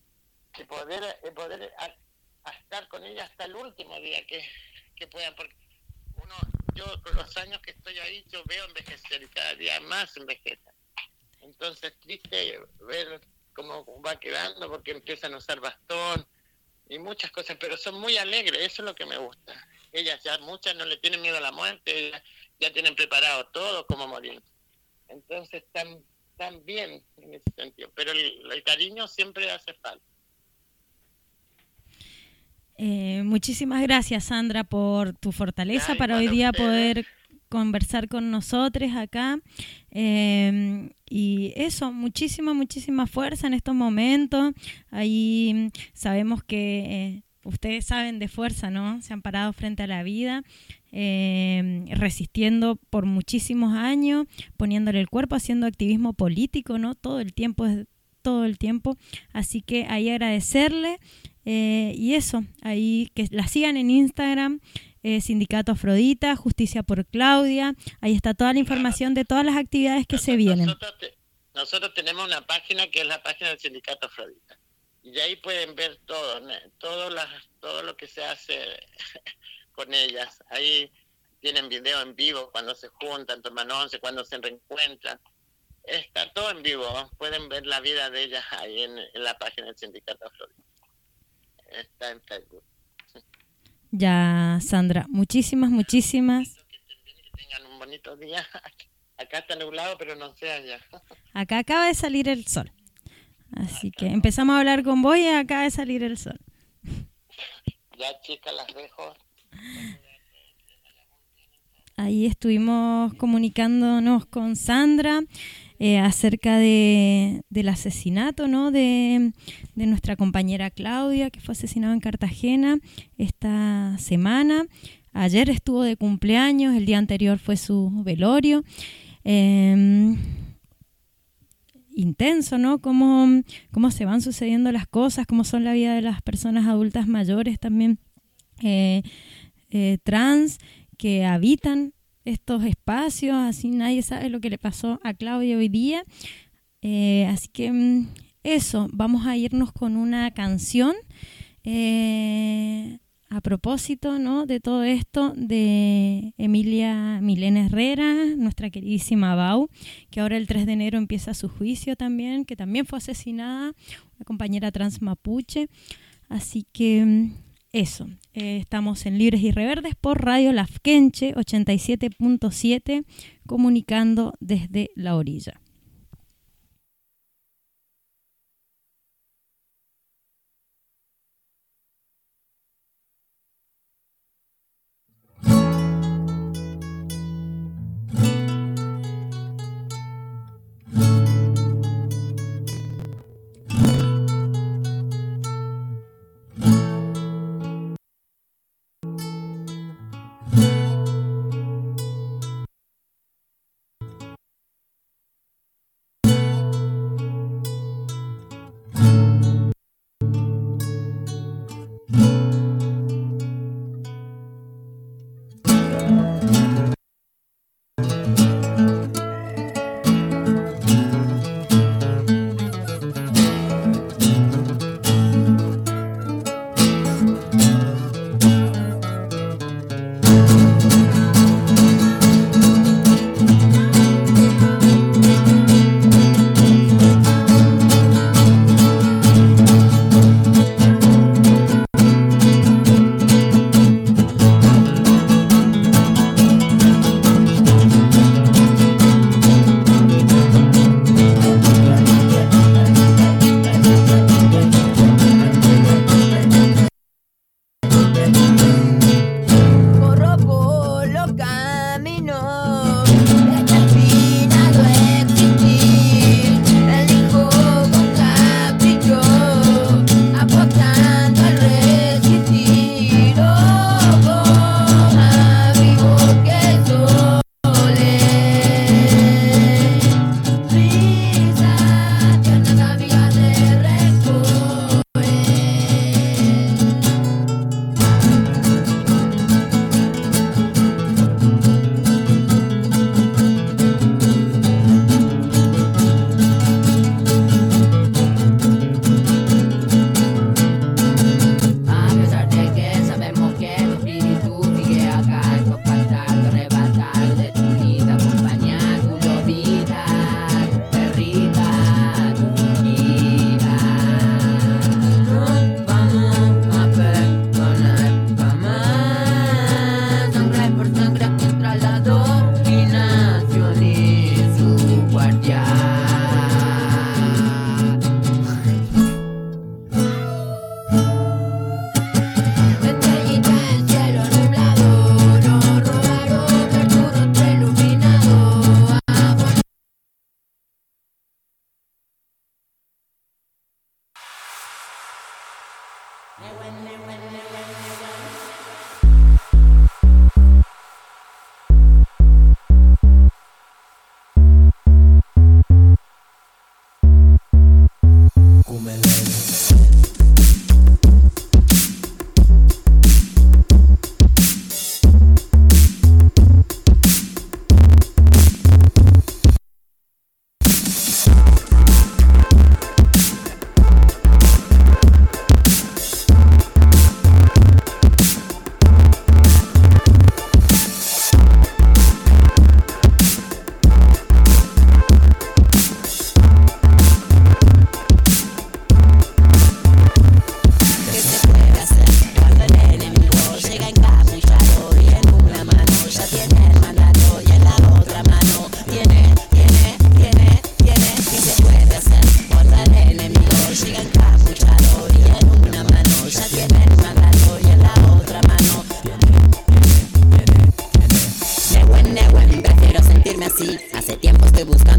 y poder, eh, poder a, a estar con ellas hasta el último día que, que puedan, porque uno, yo con los años que estoy ahí, yo veo envejecer y cada día más envejece. Entonces triste ver cómo va quedando, porque empiezan a usar bastón y muchas cosas, pero son muy alegres, eso es lo que me gusta. Ellas ya, muchas no le tienen miedo a la muerte, ellas ya tienen preparado todo como morir. Entonces están, están bien en ese sentido, pero el, el cariño siempre hace falta. Eh, muchísimas gracias, Sandra, por tu fortaleza Ay, para bueno, hoy día ustedes. poder conversar con nosotros acá. Eh, y eso, muchísima, muchísima fuerza en estos momentos. Ahí sabemos que eh, ustedes saben de fuerza, ¿no? Se han parado frente a la vida, eh, resistiendo por muchísimos años, poniéndole el cuerpo, haciendo activismo político, ¿no? Todo el tiempo, todo el tiempo. Así que ahí agradecerle. Eh, y eso, ahí que la sigan en Instagram, eh, Sindicato Afrodita, Justicia por Claudia, ahí está toda la información de todas las actividades que se vienen. Nosotros, te, nosotros tenemos una página que es la página del Sindicato Afrodita, y ahí pueden ver todo, ¿no? todo, las, todo lo que se hace con ellas. Ahí tienen video en vivo cuando se juntan, toman once, cuando se reencuentran. Está todo en vivo, ¿no? Pueden ver la vida de ellas ahí en, en la página del Sindicato Afrodita. Está en Facebook. Ya, Sandra, muchísimas, muchísimas. Que tengan un bonito día. Acá está nublado, pero no sé allá. Acá acaba de salir el sol. Así que empezamos a hablar con vos y acaba de salir el sol. Ya, chicas, las dejo. Ahí estuvimos comunicándonos con Sandra. eh, acerca de, del asesinato, ¿no? de, de nuestra compañera Claudia, que fue asesinada en Cartagena esta semana. Ayer estuvo de cumpleaños, el día anterior fue su velorio. Eh, intenso, ¿no? Cómo, cómo se van sucediendo las cosas, cómo son la vida de las personas adultas mayores también eh, eh, trans que habitan estos espacios. Así nadie sabe lo que le pasó a Claudia hoy día. Eh, así que eso, vamos a irnos con una canción eh, a propósito, ¿no? de todo esto, de Emilia Milena Herrera, nuestra queridísima Bau, que ahora el tres de enero empieza su juicio también, que también fue asesinada, una compañera trans mapuche. Así que eso, eh, estamos en Libres y Reverdes por Radio Lafkenche ochenta y siete punto siete, comunicando desde la orilla.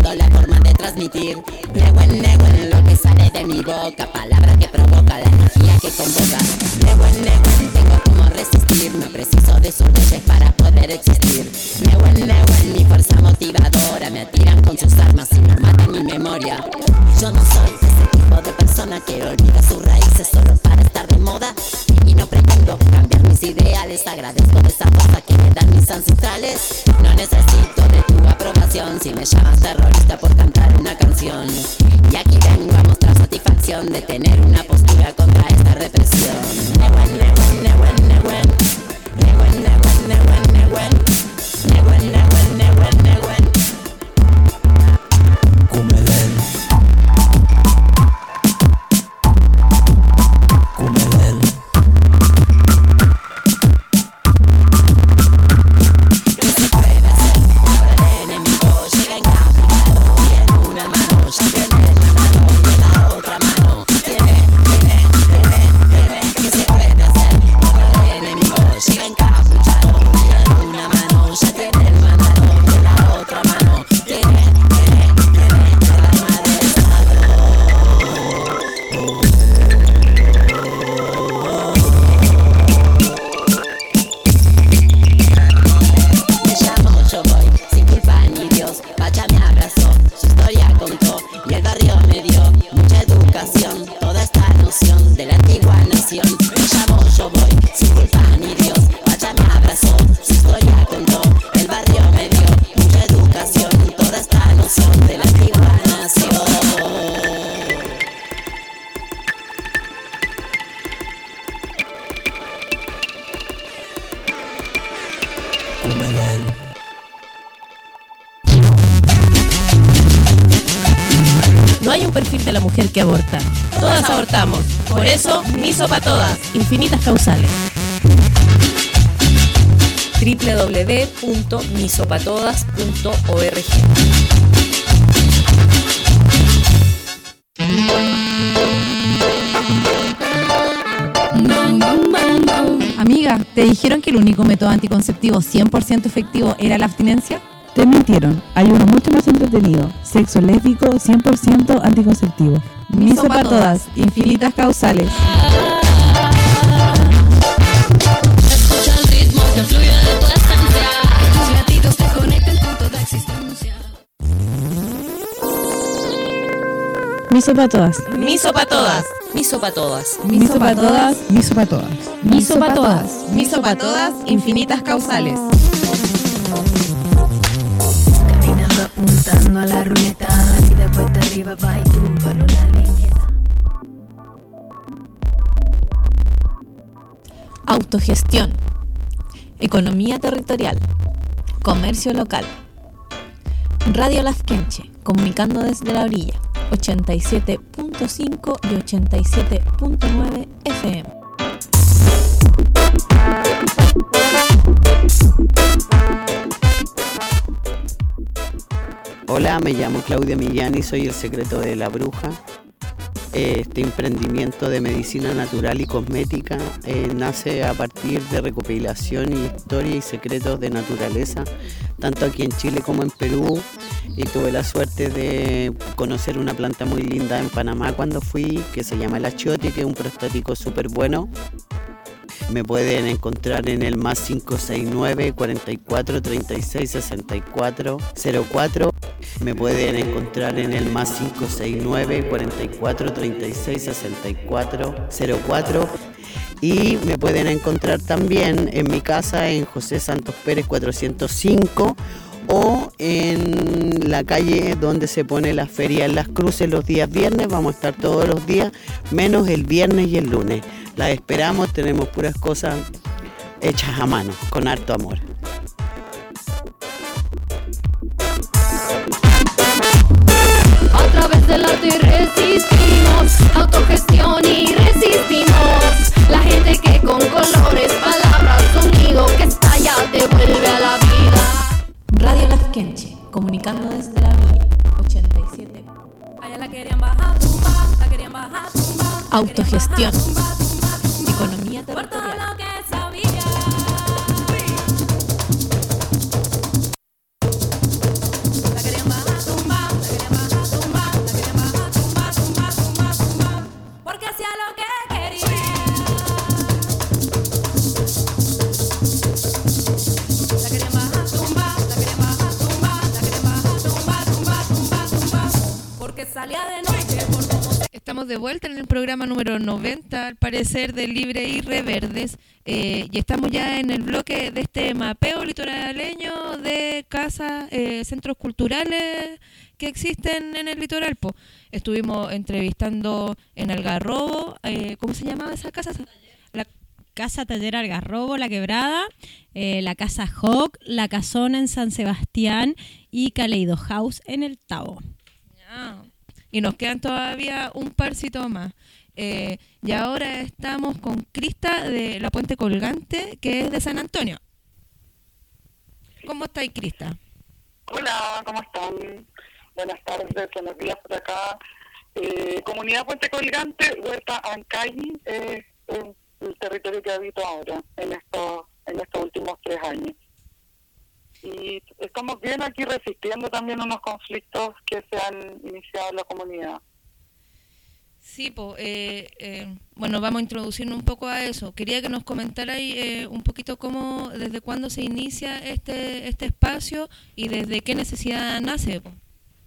buscando la forma de transmitir. Nehuen, nehuen, lo que sale de mi boca, palabra que provoca la energía que convoca. Nehuen, nehuen, tengo como resistir, no preciso de sus leyes para poder existir. Nehuen, nehuen, mi fuerza motivadora, me atiran con sus armas y me matan mi memoria. Yo no soy ese tipo de persona que olvida sus raíces solo para estar de moda. Y no pretendo cambiar mis ideales, agradezco de esa fuerza que me dan mis ancestrales. No necesito de tu aprobación si me llamas terrorista por cantar una canción. Y aquí vengo a mostrar satisfacción de tener una postura contra esta represión. Nehuen, nehuen, nehuen, nehuen. Nehuen, nehuen, nehuen, nehuen. Nehuen, nehuen, nehuen, nehuen. Kumelen. Kumelen. ¿Qué se puede hacer? El enemigo llega encapsulado. Tiene una mano, ya tiene la mano y la otra mano. Tiene, tiene, tiene, tiene. ¿Qué se puede hacer? El enemigo llega encapsulado. Tiene una mano, ya tiene el mandado y la otra mano. Tiene, tiene, tiene el alma del Estado. Me llamo, yo voy, sin culpa ni Dios. Pacha me abrazó, su historia contó y el barrio me dio mucha educación. Toda esta noción de la antigua nación. Me llamo, yo voy, sin culpa ni Dios. Pacha me abrazó, su historia contó, el barrio me dio mucha educación. Toda esta noción de la antigua nación. Kumelen. No hay un perfil de la mujer que aborta. Todas abortamos. Por eso, miso para todas. Infinitas causales. doble u doble u doble u punto misopatodas punto org. Amiga, ¿te dijeron que el único método anticonceptivo cien por ciento efectivo era la abstinencia? Te mintieron, hay uno mucho más entretenido. Sexo lésbico cien por ciento anticonceptivo. Miso para todas, infinitas causales. Escucha el ritmo que fluye de tu esencia. Tus latidos te conectan con toda existencia. Miso para todas. Miso para todas. Miso para todas. Miso para todas. Miso para todas. Miso para todas. Miso para todas, infinitas causales. Caminando apuntando a la ruleta y después de arriba va y tú por una línea. Autogestión. Economía territorial. Comercio local. Radio Lasquenche, comunicando desde la orilla. ochenta y siete punto cinco y ochenta y siete punto nueve F M. Hola, me llamo Claudia Millán y soy el secreto de la bruja. Este emprendimiento de medicina natural y cosmética eh, nace a partir de recopilación y historia y secretos de naturaleza, tanto aquí en Chile como en Perú, y tuve la suerte de conocer una planta muy linda en Panamá cuando fui, que se llama el achiote, que es un prostático súper bueno. Me pueden encontrar en el más cinco seis nueve, cuarenta y cuatro, treinta y seis, sesenta y cuatro, cero cuatro. Me pueden encontrar en el más cinco seis nueve, cuarenta y cuatro, treinta y seis, sesenta y cuatro, cero cuatro. Y me pueden encontrar también en mi casa en José Santos Pérez cuatrocientos cinco, o en la calle donde se pone la feria en Las Cruces los días viernes. Vamos a estar todos los días, menos el viernes y el lunes. Las esperamos, tenemos puras cosas hechas a mano, con harto amor. A través del arte resistimos, autogestión y resistimos. La gente que con colores, palabras, sonido que estalla te vuelve a la vida. Radio Lasquenche, comunicando desde la orilla. ochenta y siete. Allá la querían bajar, tumba, la querían bajar, tumba. Autogestión. Economía territorial. Por todo lo que sabía. La querían bajar, tumba. estamos de vuelta en el programa número noventa, al parecer, de Libre y Reverdes. Eh, y estamos ya en el bloque de este mapeo litoraleño de casas, eh, centros culturales que existen en el litoral. Po. Estuvimos entrevistando en Algarrobo, eh, ¿cómo se llamaba esa casa? La Casa Taller Algarrobo, La Quebrada, eh, la Casa Hawk, La Casona en San Sebastián y Kaleido House en el Tabo. Ah. Y nos quedan todavía un parcito más. Eh, y ahora estamos con Crista de la Puente Colgante, que es de San Antonio. ¿Cómo estáis, Crista? Hola, ¿cómo están? Buenas tardes, buenos días por acá. Eh, Comunidad Puente Colgante, Huerta Ancay, es eh, el territorio que habito ahora, en estos, en estos últimos tres años. Y estamos bien aquí resistiendo también unos conflictos que se han iniciado en la comunidad. Sí, pues, eh, eh, bueno, vamos a introducirnos un poco a eso. Quería que nos comentara ahí eh, un poquito cómo, desde cuándo se inicia este este espacio y desde qué necesidad nace. Po.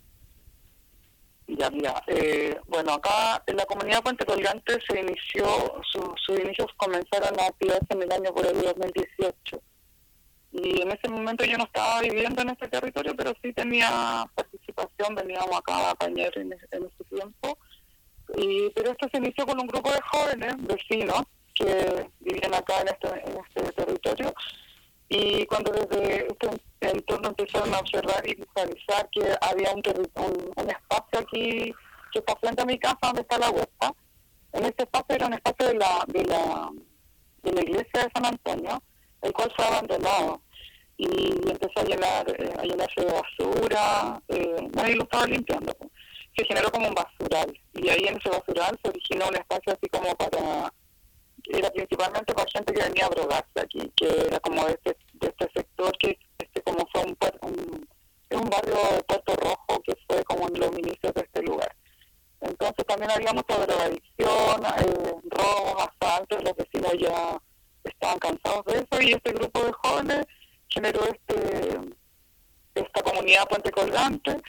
Ya, mira, eh, bueno, acá en la comunidad Puente Colgante se inició, su, sus inicios comenzaron a activarse en el año por el dos mil dieciocho. Y en ese momento yo no estaba viviendo en este territorio, pero sí tenía participación, veníamos acá a Pañer en ese, en ese tiempo. Y, pero esto se inició con un grupo de jóvenes, vecinos, que vivían acá en este, en este territorio. Y cuando desde este entorno empezaron a observar y visualizar que había un, un, un espacio aquí que está frente a mi casa, donde está la huerta, en ese espacio era un espacio de la, de la, de la iglesia de San Antonio, el cual fue abandonado. Y empezó a llenar eh, a llenarse de basura, eh, nadie lo estaba limpiando. Pues. Se generó como un basural, y ahí en ese basural se originó un espacio así como para, era principalmente para gente que venía a drogarse aquí, que era como de este, de este sector, que este como fue un, un, un barrio de Puerto Rojo, que fue como en los inicios de este lugar. Entonces también había mucha drogadicción, eh, robos, asaltos, los vecinos ya estaban cansados de eso, y este grupo de jóvenes generó este esta comunidad Puente Colgante,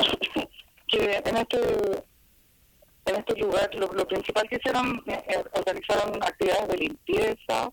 que en este en este lugar lo, lo principal que hicieron eh, organizaron actividades de limpieza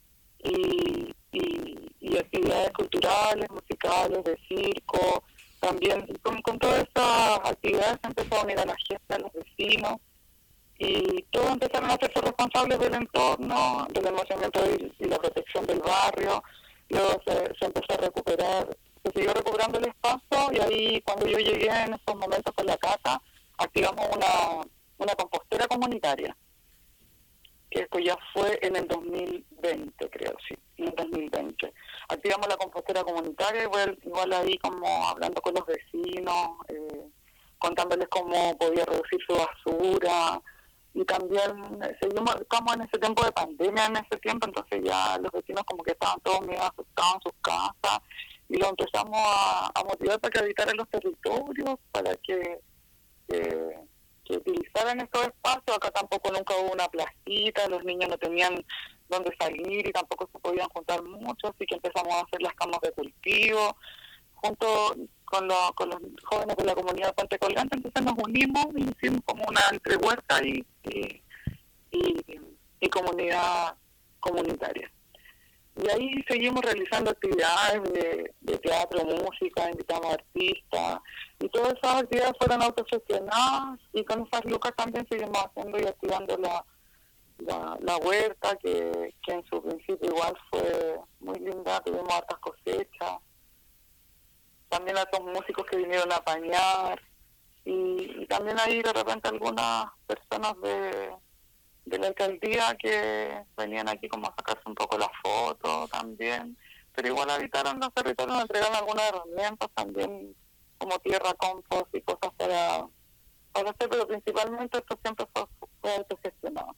y, y, y actividades culturales, musicales, de circo. También con, con todas estas actividades se empezó a unir a la gente, a los vecinos, y todos empezaron a hacerse responsables del entorno, del almacenamiento y, y la protección del barrio. Luego se, se empezó a recuperar, se siguió recuperando el espacio, y ahí cuando yo llegué en esos momentos con la casa, activamos una, una compostera comunitaria. Esto ya fue en el dos mil veinte, creo, sí, en el dos mil veinte. Activamos la compostera comunitaria, igual, igual ahí como hablando con los vecinos, eh, contándoles cómo podía reducir su basura. Y también seguimos, estamos en ese tiempo de pandemia, en ese tiempo, entonces ya los vecinos como que estaban todos medio asustados en sus casas, y los empezamos a, a motivar para que habitaran los territorios, para que, que, que utilizaran estos espacios. Acá tampoco nunca hubo una placita, los niños no tenían dónde salir y tampoco se podían juntar mucho, así que empezamos a hacer las camas de cultivo, junto con, lo, con los jóvenes de la comunidad Puente Colgante. Entonces nos unimos y hicimos como una entre huerta y, y, y, y comunidad comunitaria. Y ahí seguimos realizando actividades de, de teatro, música, invitamos a artistas, y todas esas actividades fueron autogestionadas, y con esas lucas también seguimos haciendo y activando la, la, la huerta, que, que en su principio igual fue muy linda, tuvimos hartas cosechas. También a estos músicos que vinieron a apañar, y, y también ahí de repente algunas personas de, de la alcaldía que venían aquí como a sacarse un poco la foto también, pero igual habitaron los territorios, nos entregaron algunas herramientas también, como tierra, compost y cosas para, para hacer, pero principalmente esto siempre fue, fue autogestionado.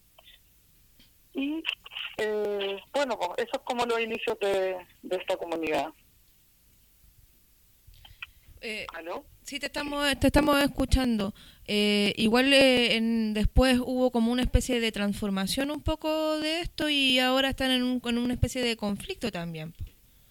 Y eh, bueno, pues eso es como los inicios de, de esta comunidad. Eh, sí, te estamos te estamos escuchando. Eh, igual eh, en, después hubo como una especie de transformación un poco de esto, y ahora están en, un, en una especie de conflicto también.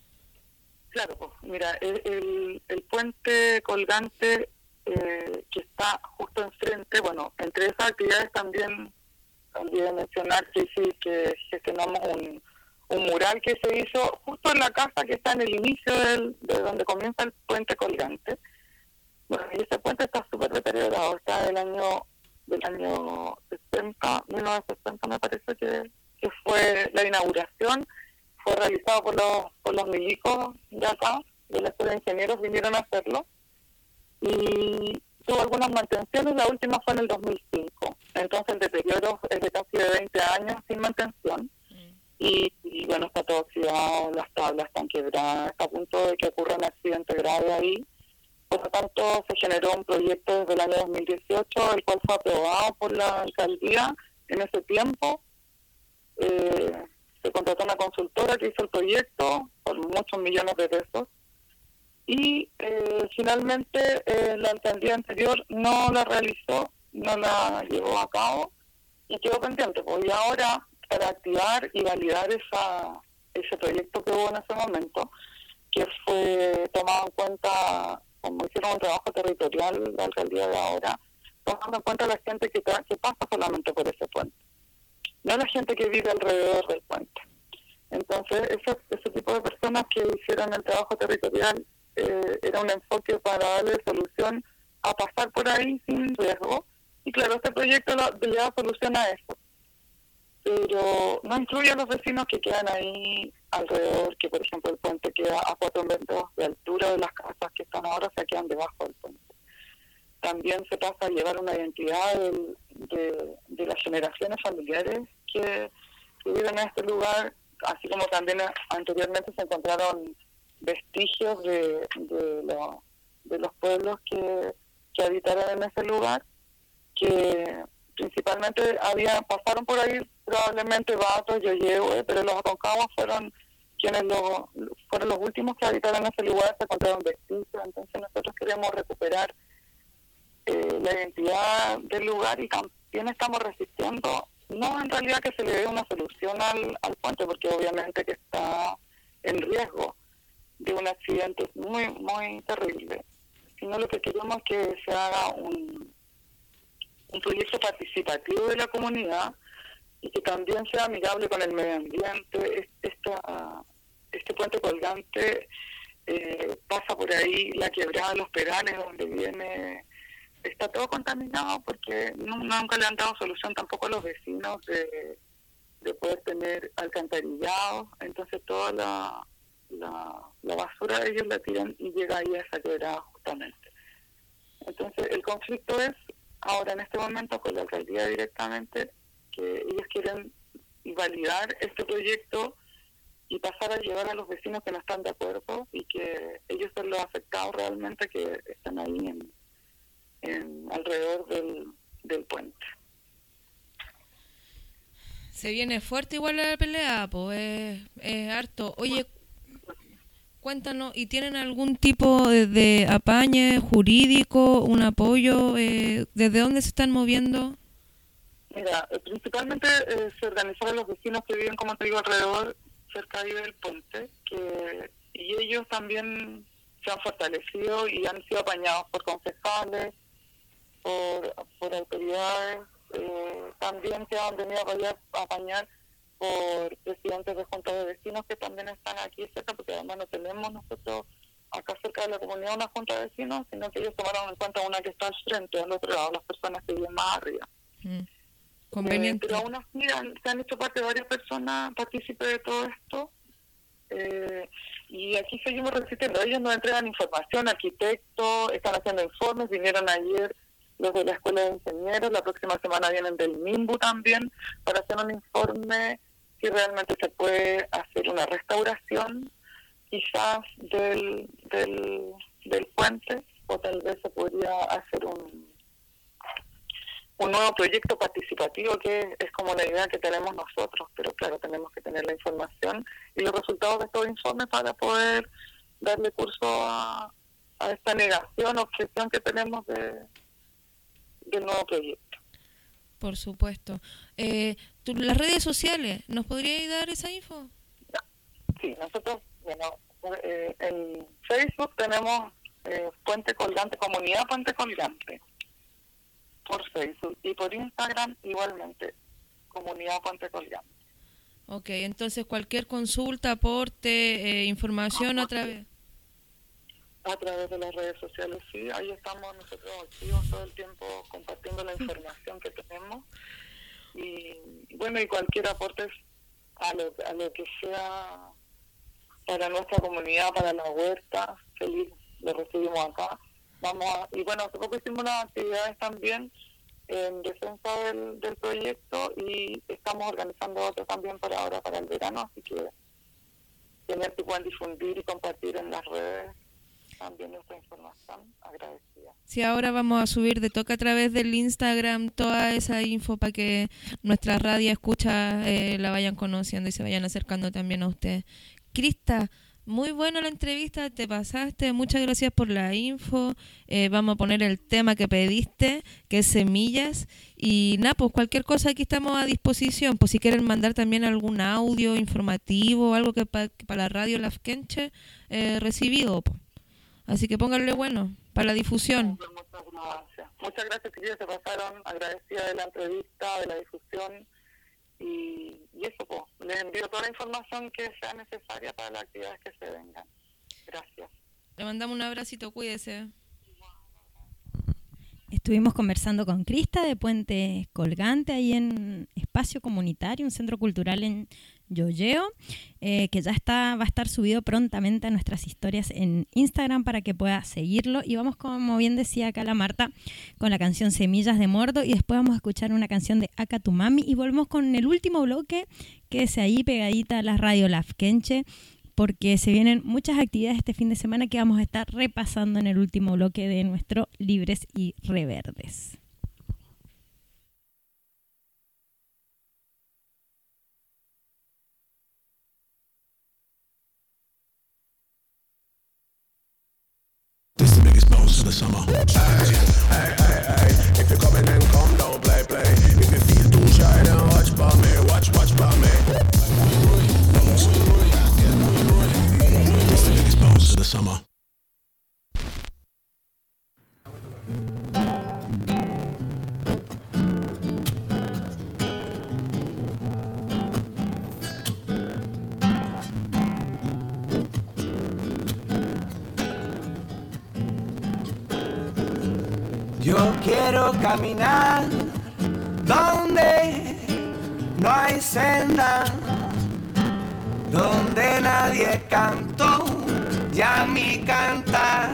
Claro, pues mira, el, el, el puente colgante, eh, que está justo enfrente. Bueno, entre esas actividades también también mencionar que sí, que gestionamos un, un mural que se hizo justo en la casa que está en el inicio del, de donde comienza el puente colgante. Bueno, y ese puente está súper deteriorado, está del año del año sesenta, mil novecientos sesenta me parece que, que fue la inauguración, fue realizado por los por los milicos de acá, de la Escuela de Ingenieros, vinieron a hacerlo, y tuvo algunas mantenciones, la última fue en el dos mil cinco, entonces el deterioro es de casi de veinte años sin mantención, y, y bueno, está todo oxidado, las tablas están quebradas, está a punto de que ocurra un accidente grave ahí. Por lo tanto, se generó un proyecto desde el año dos mil dieciocho, el cual fue aprobado por la alcaldía en ese tiempo. Eh, se contrató una consultora que hizo el proyecto por muchos millones de pesos, y eh, finalmente eh, la alcaldía anterior no la realizó, no la llevó a cabo y quedó pendiente. Pues, y ahora, para activar y validar esa ese proyecto que hubo en ese momento, que fue tomado en cuenta, como hicieron un trabajo territorial la alcaldía de ahora, tomando en cuenta la gente que, tra- que pasa solamente por ese puente, no la gente que vive alrededor del puente. Entonces, ese, ese tipo de personas que hicieron el trabajo territorial eh, era un enfoque para darle solución a pasar por ahí sin riesgo, y claro, este proyecto lo, le da solución a eso, pero no incluye a los vecinos que quedan ahí alrededor, que por ejemplo el puente queda a cuatro metros de altura de las casas que están ahora, se quedan debajo del puente. También se pasa a llevar una identidad del, de, de las generaciones familiares que, que viven en este lugar, así como también anteriormente se encontraron vestigios de, de, lo, de los pueblos que, que habitaron en ese lugar, que principalmente había, pasaron por ahí probablemente vatos, yoyehue, pero los Aconcagua fueron quienes lo, fueron los últimos que habitaron ese lugar, se encontraron vestigios. Entonces nosotros queremos recuperar eh, la identidad del lugar, y también estamos resistiendo, no en realidad que se le dé una solución al, al puente, porque obviamente que está en riesgo de un accidente muy, muy terrible, sino lo que queremos es que se haga un, un proyecto participativo de la comunidad y que también sea amigable con el medio ambiente. Esta, este puente colgante eh, pasa por ahí la quebrada de los Perales, donde viene, está todo contaminado porque no, nunca le han dado solución tampoco a los vecinos de, de poder tener alcantarillados. Entonces toda la, la, la basura ellos la tiran y llega ahí a esa quebrada justamente. Entonces el conflicto es ahora en este momento con la alcaldía directamente, que ellos quieren validar este proyecto y pasar a llevar a los vecinos que no están de acuerdo, y que ellos son los afectados realmente que están ahí en, en alrededor del, del puente. Se viene fuerte igual la pelea, pues es, es harto. Oye, cuéntanos, ¿y tienen algún tipo de, de apañe jurídico, un apoyo? Eh, ¿Desde dónde se están moviendo? Mira, eh, principalmente eh, se organizaron los vecinos que viven, como te digo, alrededor, cerca ahí del puente, que y ellos también se han fortalecido y han sido apañados por concejales, por, por autoridades, eh, también se han venido a apoyar, a apañar por presidentes de juntas de vecinos que también están aquí cerca, porque además no tenemos nosotros acá cerca de la comunidad una junta de vecinos, sino que ellos tomaron en cuenta una que está al frente, al otro lado, las personas que viven más arriba. Mm. Conveniente. Eh, pero aún así han, se han hecho parte de varias personas partícipes de todo esto, eh, y aquí seguimos resistiendo. Ellos nos entregan información, arquitectos, están haciendo informes, vinieron ayer los de la Escuela de Ingenieros, la próxima semana vienen del MIMBU también para hacer un informe si realmente se puede hacer una restauración quizás del, del, del puente, o tal vez se podría hacer un un nuevo proyecto participativo, que es como la idea que tenemos nosotros, pero claro, tenemos que tener la información y los resultados de estos informes para poder darle curso a, a esta negación, objeción que tenemos de del nuevo proyecto. Por supuesto. Eh, ¿tú, las redes sociales, ¿nos podrías dar esa info? Sí, nosotros, bueno, eh, en Facebook tenemos eh, Puente Colgante, Comunidad Puente Colgante. Facebook y por Instagram igualmente, Comunidad Puente Colgante. Ok, entonces cualquier consulta, aporte, eh, información a través... A través de las redes sociales, sí, ahí estamos nosotros activos todo el tiempo compartiendo la información que tenemos. Y bueno, y cualquier aporte a lo, a lo que sea para nuestra comunidad, para la huerta, feliz lo recibimos acá. Vamos a, y bueno, hace poco hicimos unas actividades también en defensa del, del proyecto y estamos organizando otro también para ahora, para el verano, así que tener que puedan difundir y compartir en las redes también nuestra información, agradecida. Sí, ahora vamos a subir de toque a través del Instagram toda esa info para que nuestra radio escucha eh, la vayan conociendo y se vayan acercando también a ustedes. Crista, muy buena la entrevista, te pasaste, muchas gracias por la info. Eh, vamos a poner el tema que pediste, que es semillas. Y nada, pues cualquier cosa aquí estamos a disposición. Pues si quieren mandar también algún audio informativo, algo que para pa la radio Lafkenche eh, recibido, pues. Así que pónganle bueno, para la difusión. Muchas gracias. Muchas gracias, chiquillos, se pasaron. Agradecida de la entrevista, de la difusión. Y, y eso, pues, les envío toda la información que sea necesaria para las actividades que se vengan. Gracias. Le mandamos un abracito, cuídese. Estuvimos conversando con Crista de Puente Colgante, ahí en Espacio Comunitario, un centro cultural en Yoyeo, eh, que ya está va a estar subido prontamente a nuestras historias en Instagram para que pueda seguirlo. Y vamos, como bien decía acá la Marta, con la canción Semillas de Mordo, y después vamos a escuchar una canción de Aka Tu Mami, y volvemos con el último bloque, que es ahí pegadita a la radio Lafkenche, porque se vienen muchas actividades este fin de semana que vamos a estar repasando en el último bloque de nuestro Libres y Reverdes. This is the biggest bounce of the summer. Ay, ay, ay, ay. If you're coming, then come, don't play, play. If you feel too shy, then watch for me, watch, watch for me. This is the biggest bounce of the summer. Yo quiero caminar donde no hay senda, donde nadie cantó ya mi cantar.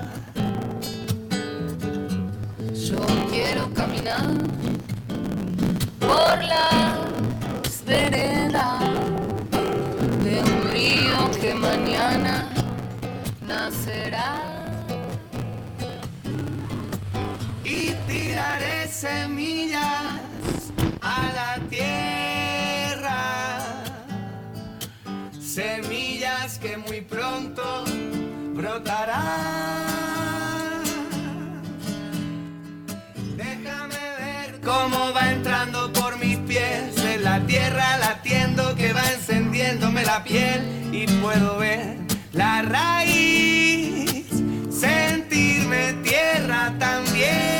Yo quiero caminar por las veredas de un río que mañana nacerá. Y tiraré semillas a la tierra, semillas que muy pronto brotarán. Déjame ver cómo va entrando por mis pies en la tierra, latiendo que va encendiéndome la piel, y puedo ver la raíz, sentirme tierra también.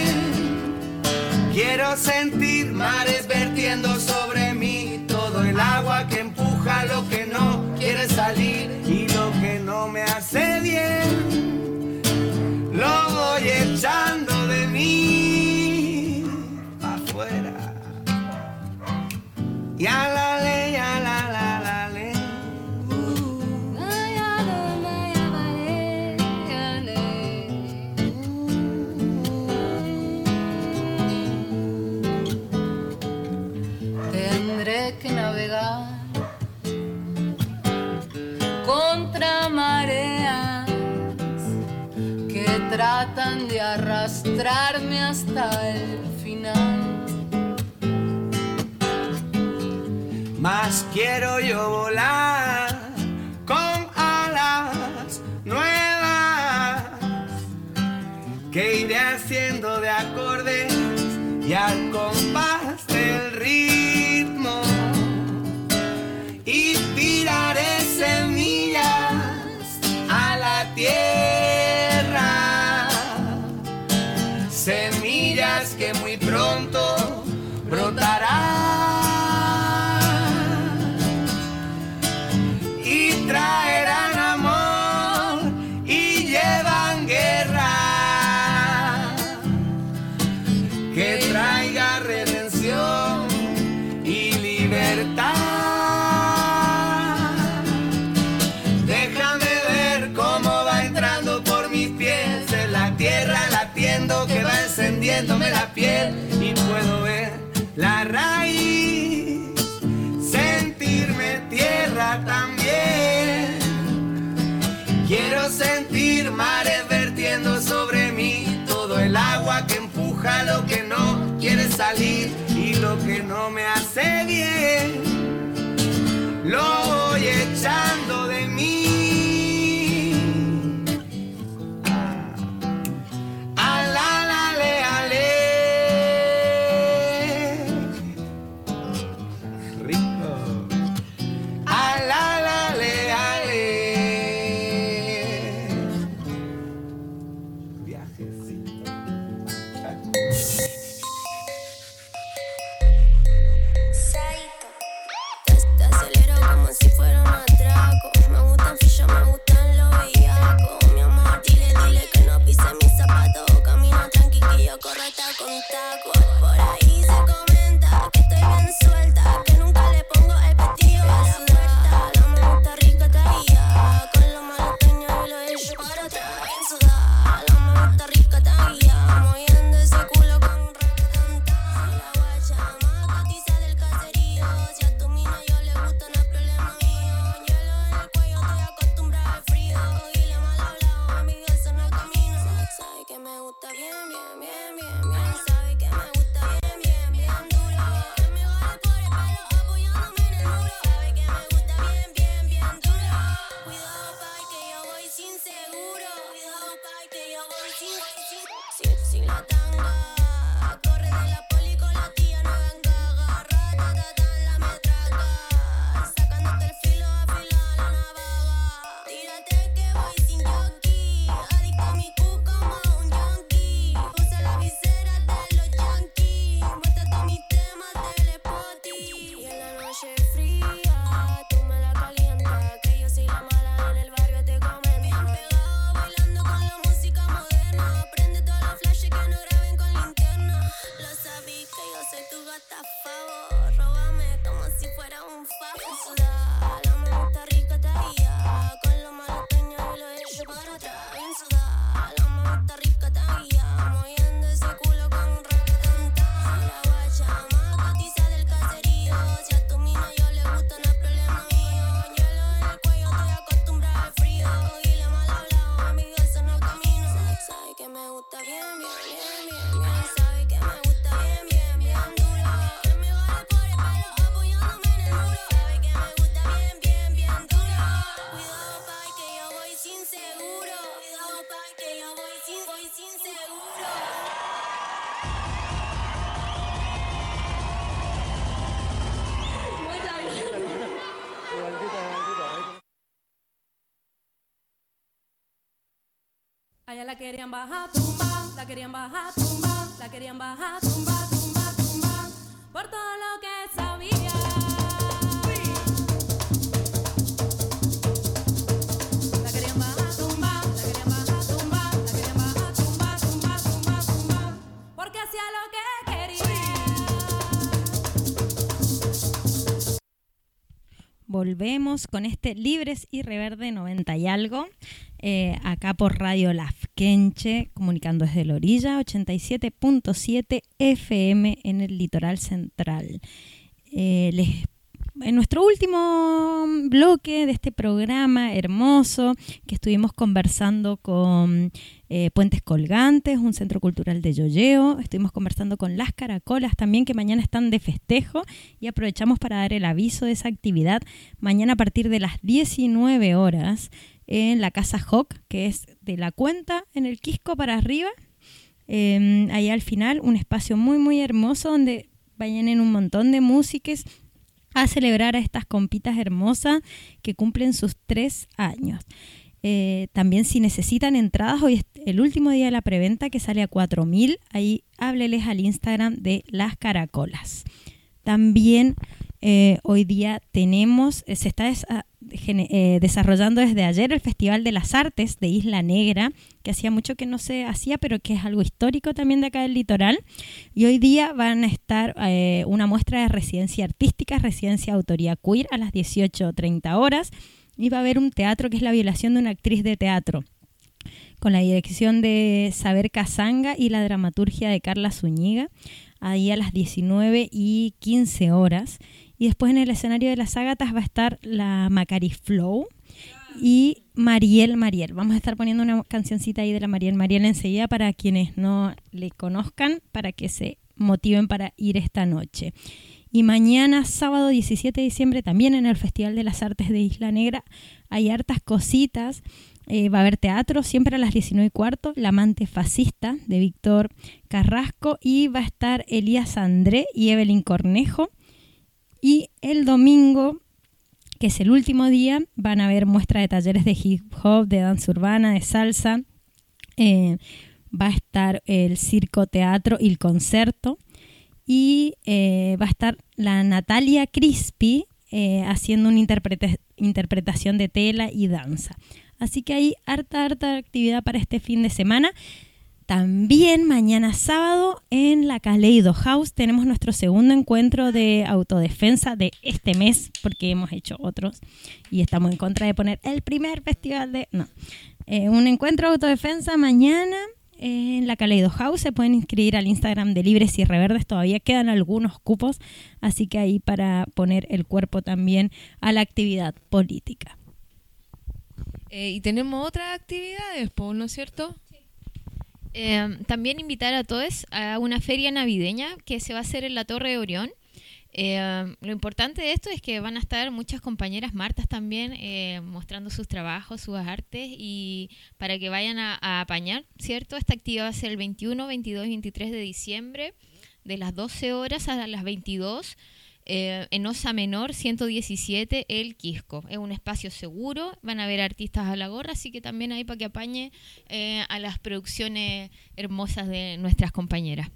Quiero sentir mares vertiendo sobre mí, todo el agua que empuja lo que no quiere salir, y lo que no me hace bien lo voy echando de mí afuera. Y a la ley, a la la la ley. Tendré que navegar contra mareas que tratan de arrastrarme hasta el final. Más quiero yo volar con alas nuevas que iré haciendo de acordes y al compás del ritmo, y tiraré semillas a la tierra, semillas que muy derritiéndome la piel y puedo ver la raíz, sentirme tierra también. Quiero sentir mares vertiendo sobre mí, todo el agua que empuja lo que no quiere salir y lo que no me hace bien, lo voy echando de mí. Allá la querían bajar, tumba, la querían bajar, tumba, la querían bajar, tumba, tumba, tumba, por todo lo que sabía. La querían bajar, tumba, la querían bajar, tumba, la querían bajar, tumba, tumba, tumba, tumba, porque hacía lo que quería. Volvemos con este Libres y Reverde noventa y algo. Eh, acá por Radio Lafkenche, comunicando desde la orilla, ochenta y siete punto siete F M en el litoral central. Eh, les, en nuestro último bloque de este programa hermoso, que estuvimos conversando con eh, Puentes Colgantes, un centro cultural de Yoyeo, estuvimos conversando con Las Caracolas también, que mañana están de festejo, y aprovechamos para dar el aviso de esa actividad. Mañana a partir de las diecinueve horas, en la Casa Hoc, que es de la Cuenta, en el Quisco para arriba. Eh, ahí al final, un espacio muy, muy hermoso donde vayan en un montón de músicas a celebrar a estas compitas hermosas que cumplen sus tres años. Eh, también si necesitan entradas, hoy es el último día de la preventa, que sale a cuatro mil. Ahí hábleles al Instagram de Las Caracolas. También eh, hoy día tenemos, eh, se está desa- eh, desarrollando desde ayer el Festival de las Artes de Isla Negra, que hacía mucho que no se hacía, pero que es algo histórico también de acá del litoral. Y hoy día van a estar eh, una muestra de residencia artística, residencia de autoría queer, a las dieciocho treinta horas. Y va a haber un teatro que es La violación de una actriz de teatro, con la dirección de Saber Casanga y la dramaturgia de Carla Zúñiga, ahí a las diecinueve y quince horas. Y después en el escenario de las Ágatas va a estar la Macari Flow y Mariel Mariel. Vamos a estar poniendo una cancioncita ahí de la Mariel Mariel enseguida para quienes no le conozcan, para que se motiven para ir esta noche. Y mañana, sábado diecisiete de diciembre, también en el Festival de las Artes de Isla Negra, hay hartas cositas. Eh, va a haber teatro, siempre a las diecinueve y cuarto, La amante fascista, de Víctor Carrasco, y va a estar Elías André y Evelyn Cornejo. Y el domingo, que es el último día, van a haber muestra de talleres de hip hop, de danza urbana, de salsa. Eh, va a estar el circo teatro y el concerto. Y eh, va a estar la Natalia Crispi eh, haciendo una interpreta- interpretación de tela y danza. Así que hay harta, harta actividad para este fin de semana. También mañana sábado en la Kaleido House tenemos nuestro segundo encuentro de autodefensa de este mes, porque hemos hecho otros y estamos en contra de poner el primer festival de... No, eh, un encuentro de autodefensa mañana en la Kaleido House. Se pueden inscribir al Instagram de Libres y Reverdes, todavía quedan algunos cupos, así que ahí para poner el cuerpo también a la actividad política. Eh, y tenemos otras actividades, ¿no es cierto? Eh, también invitar a todos a una feria navideña que se va a hacer en la Torre de Orión. Eh, lo importante de esto es que van a estar muchas compañeras martas también eh, mostrando sus trabajos, sus artes, y para que vayan a, a apañar, ¿cierto? Esta actividad va a ser el veintiuno, veintidós y veintitrés de diciembre, de las doce horas a las veintidós, eh, en Osa Menor ciento diecisiete, El Quisco. Es un espacio seguro, van a haber artistas a la gorra, así que también hay para que apañe eh, a las producciones hermosas de nuestras compañeras.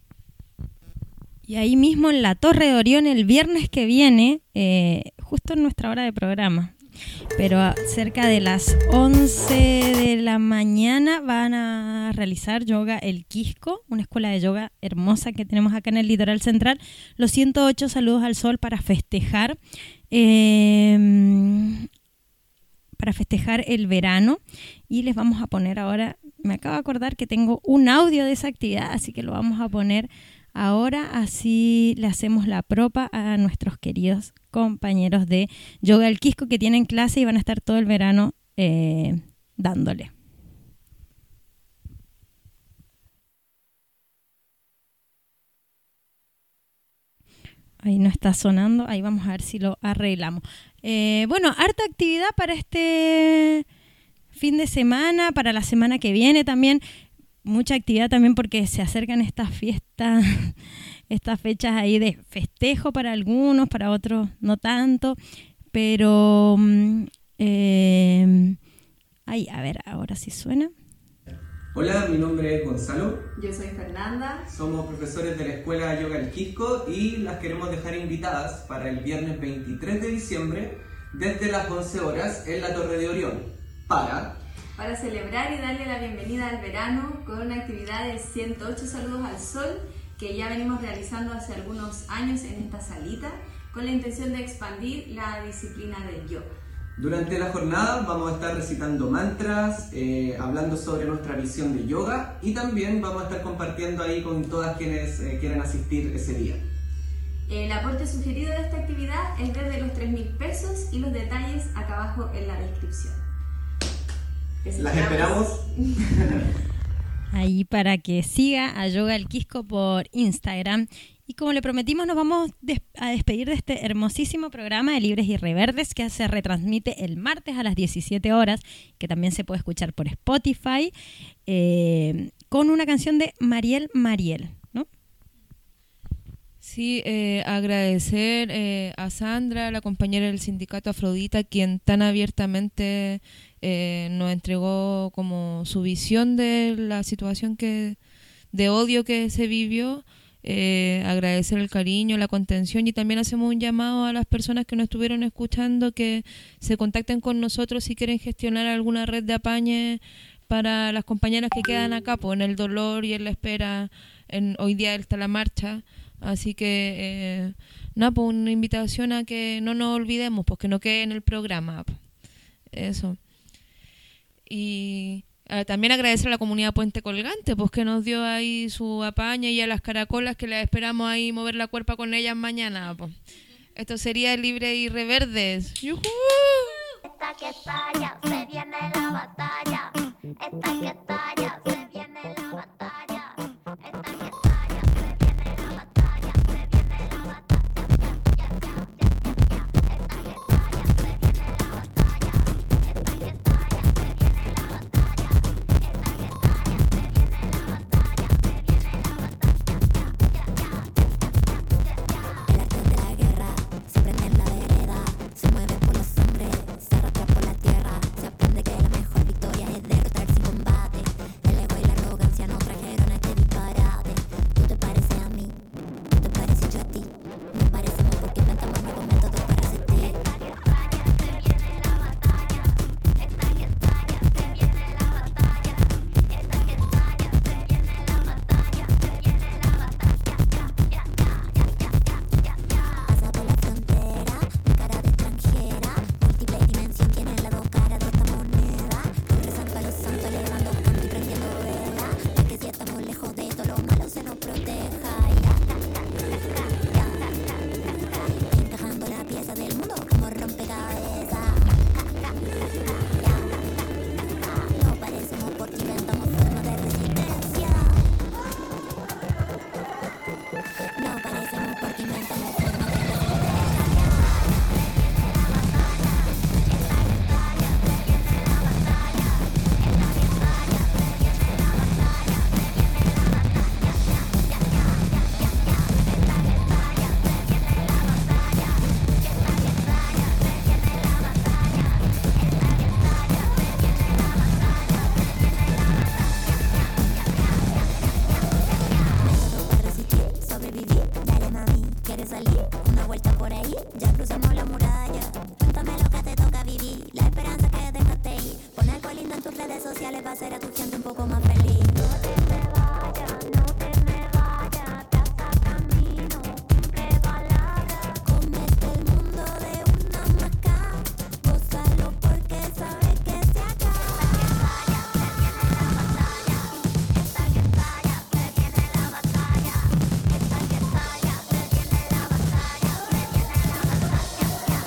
Y ahí mismo en la Torre de Orión el viernes que viene, eh, justo en nuestra hora de programa, pero a cerca de las once de la mañana van a realizar Yoga El Quisco, una escuela de yoga hermosa que tenemos acá en el Litoral Central. Los ciento ocho saludos al sol para festejar, eh, para festejar el verano. Y les vamos a poner ahora, me acabo de acordar que tengo un audio de esa actividad, así que lo vamos a poner ahora, así le hacemos la propa a nuestros queridos compañeros de Yoga El Quisco que tienen clase y van a estar todo el verano eh, dándole. Ahí no está sonando, ahí vamos a ver si lo arreglamos. Eh, bueno, harta actividad para este fin de semana, para la semana que viene también. Mucha actividad también porque se acercan estas fiestas, estas fechas ahí de festejo para algunos, para otros no tanto, pero eh, ay, a ver, ahora sí suena. Hola, mi nombre es Gonzalo. Yo soy Fernanda. Somos profesores de la Escuela Yoga El Quisco y las queremos dejar invitadas para el viernes veintitrés de diciembre desde las once horas en la Torre de Orión para... para celebrar y darle la bienvenida al verano con una actividad de ciento ocho saludos al sol que ya venimos realizando hace algunos años en esta salita con la intención de expandir la disciplina del yoga. Durante la jornada vamos a estar recitando mantras, eh, hablando sobre nuestra visión de yoga y también vamos a estar compartiendo ahí con todas quienes eh, quieran asistir ese día. El aporte sugerido de esta actividad es desde los tres mil pesos y los detalles acá abajo en la descripción. Las esperamos. Ahí para que siga a Yoga El Quisco por Instagram. Y como le prometimos, nos vamos des- a despedir de este hermosísimo programa de Libres y Reverdes que se retransmite el martes a las diecisiete horas, que también se puede escuchar por Spotify, eh, con una canción de Mariel Mariel, ¿no? Sí, eh, agradecer eh, a Sandra, la compañera del sindicato Afrodita, quien tan abiertamente eh, nos entregó como su visión de la situación que de odio que se vivió. Eh, agradecer el cariño, la contención, y también hacemos un llamado a las personas que nos estuvieron escuchando que se contacten con nosotros si quieren gestionar alguna red de apañe para las compañeras que quedan acá, pues, en el dolor y en la espera. En, hoy día está la marcha, así que eh, nada, pues una invitación a que no nos olvidemos, pues que no quede en el programa, pues. Eso. Y Eh, también agradecer a la comunidad Puente Colgante, pues que nos dio ahí su apaña, y a las caracolas que las esperamos ahí mover la cuerpa con ellas mañana, pues. Esto sería Libre y Reverdes. ¡Yujú! Esta que estalla, se viene la batalla. Esta que estalla, se viene la batalla. Esta que estalla, se viene la batalla. Se viene la batalla. Esta que estalla, se viene la batalla. Esta que estalla, se viene la batalla. Esta que estalla, se viene la batalla. Se viene la batalla. El arte de la guerra se prende en la vereda, se mueve por los hombres, se arrastra por la tierra, se aprende que la mejor victoria es derrotar sin combate. El ego y la arrogancia nos trajeron a este disparate. Tú te pareces a mí, tú te pareces yo a ti. Nos parecemos porque inventamos nuevos métodos para resistir. Esta que estalla, se viene la batalla. Esta que estalla, se viene la batalla. Esta que estalla, se viene la batalla. Se viene la batalla. Ya, ya, ya, ya, ya, ya, ya. Pasa por la frontera, mi cara de extranjera. Múltiple dimensión tiene las dos caras de esta moneda. Corre santo a los santos, elevando canto y prendiendo vela. Porque si estamos lejos de todo lo malo se nos proteja. Ya, ya, encajando la pieza del mundo como rompecabezas. Ya, no parecemos porque inventamos formas de resistencia. No parecemos porque inventamos formas de sobrevivir, dale mami, ¿quieres salir? Una vuelta por ahí, ya cruzamos la muralla. Cuéntame lo que te toca vivir, la esperanza que dejaste ir. Pon algo lindo en tus redes sociales, va a hacer a tu gente un poco más feliz. No te me vayas, no te me vayas, te hasta camino, que balada. Comete el mundo de una maca, gózalo porque sabes que se acaba. Esta que estalla, se viene la batalla. Esta que estalla, se viene la batalla. Se viene la batalla, se viene la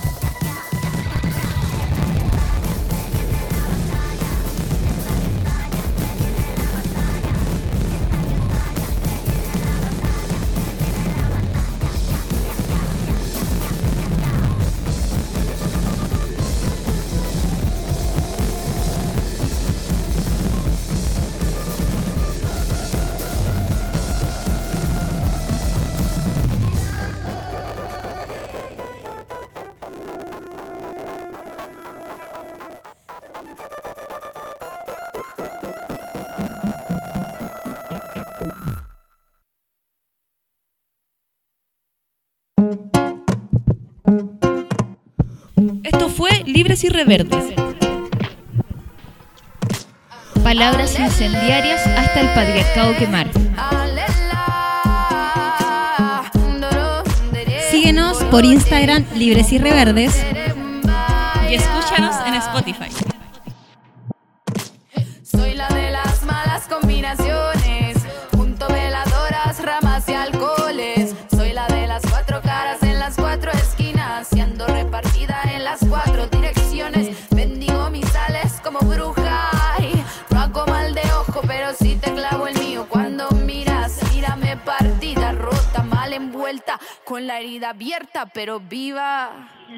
Esto fue Libres y Reverdes. Palabras incendiarias hasta el patriarcado quemar. Síguenos por Instagram Libres y Reverdes y escúchanos en Spotify. Soy la de las malas combinaciones, junto veladoras, ramas y alcoholes. Soy la de las cuatro caras en las cuatro esquinas, siendo repartida en las cuatro direcciones. Bendigo mis sales como bruja, ay, no hago mal de ojo, pero sí te clavo el mío. Cuando miras, mírame partida, rota, mal envuelta, con la herida abierta, pero viva.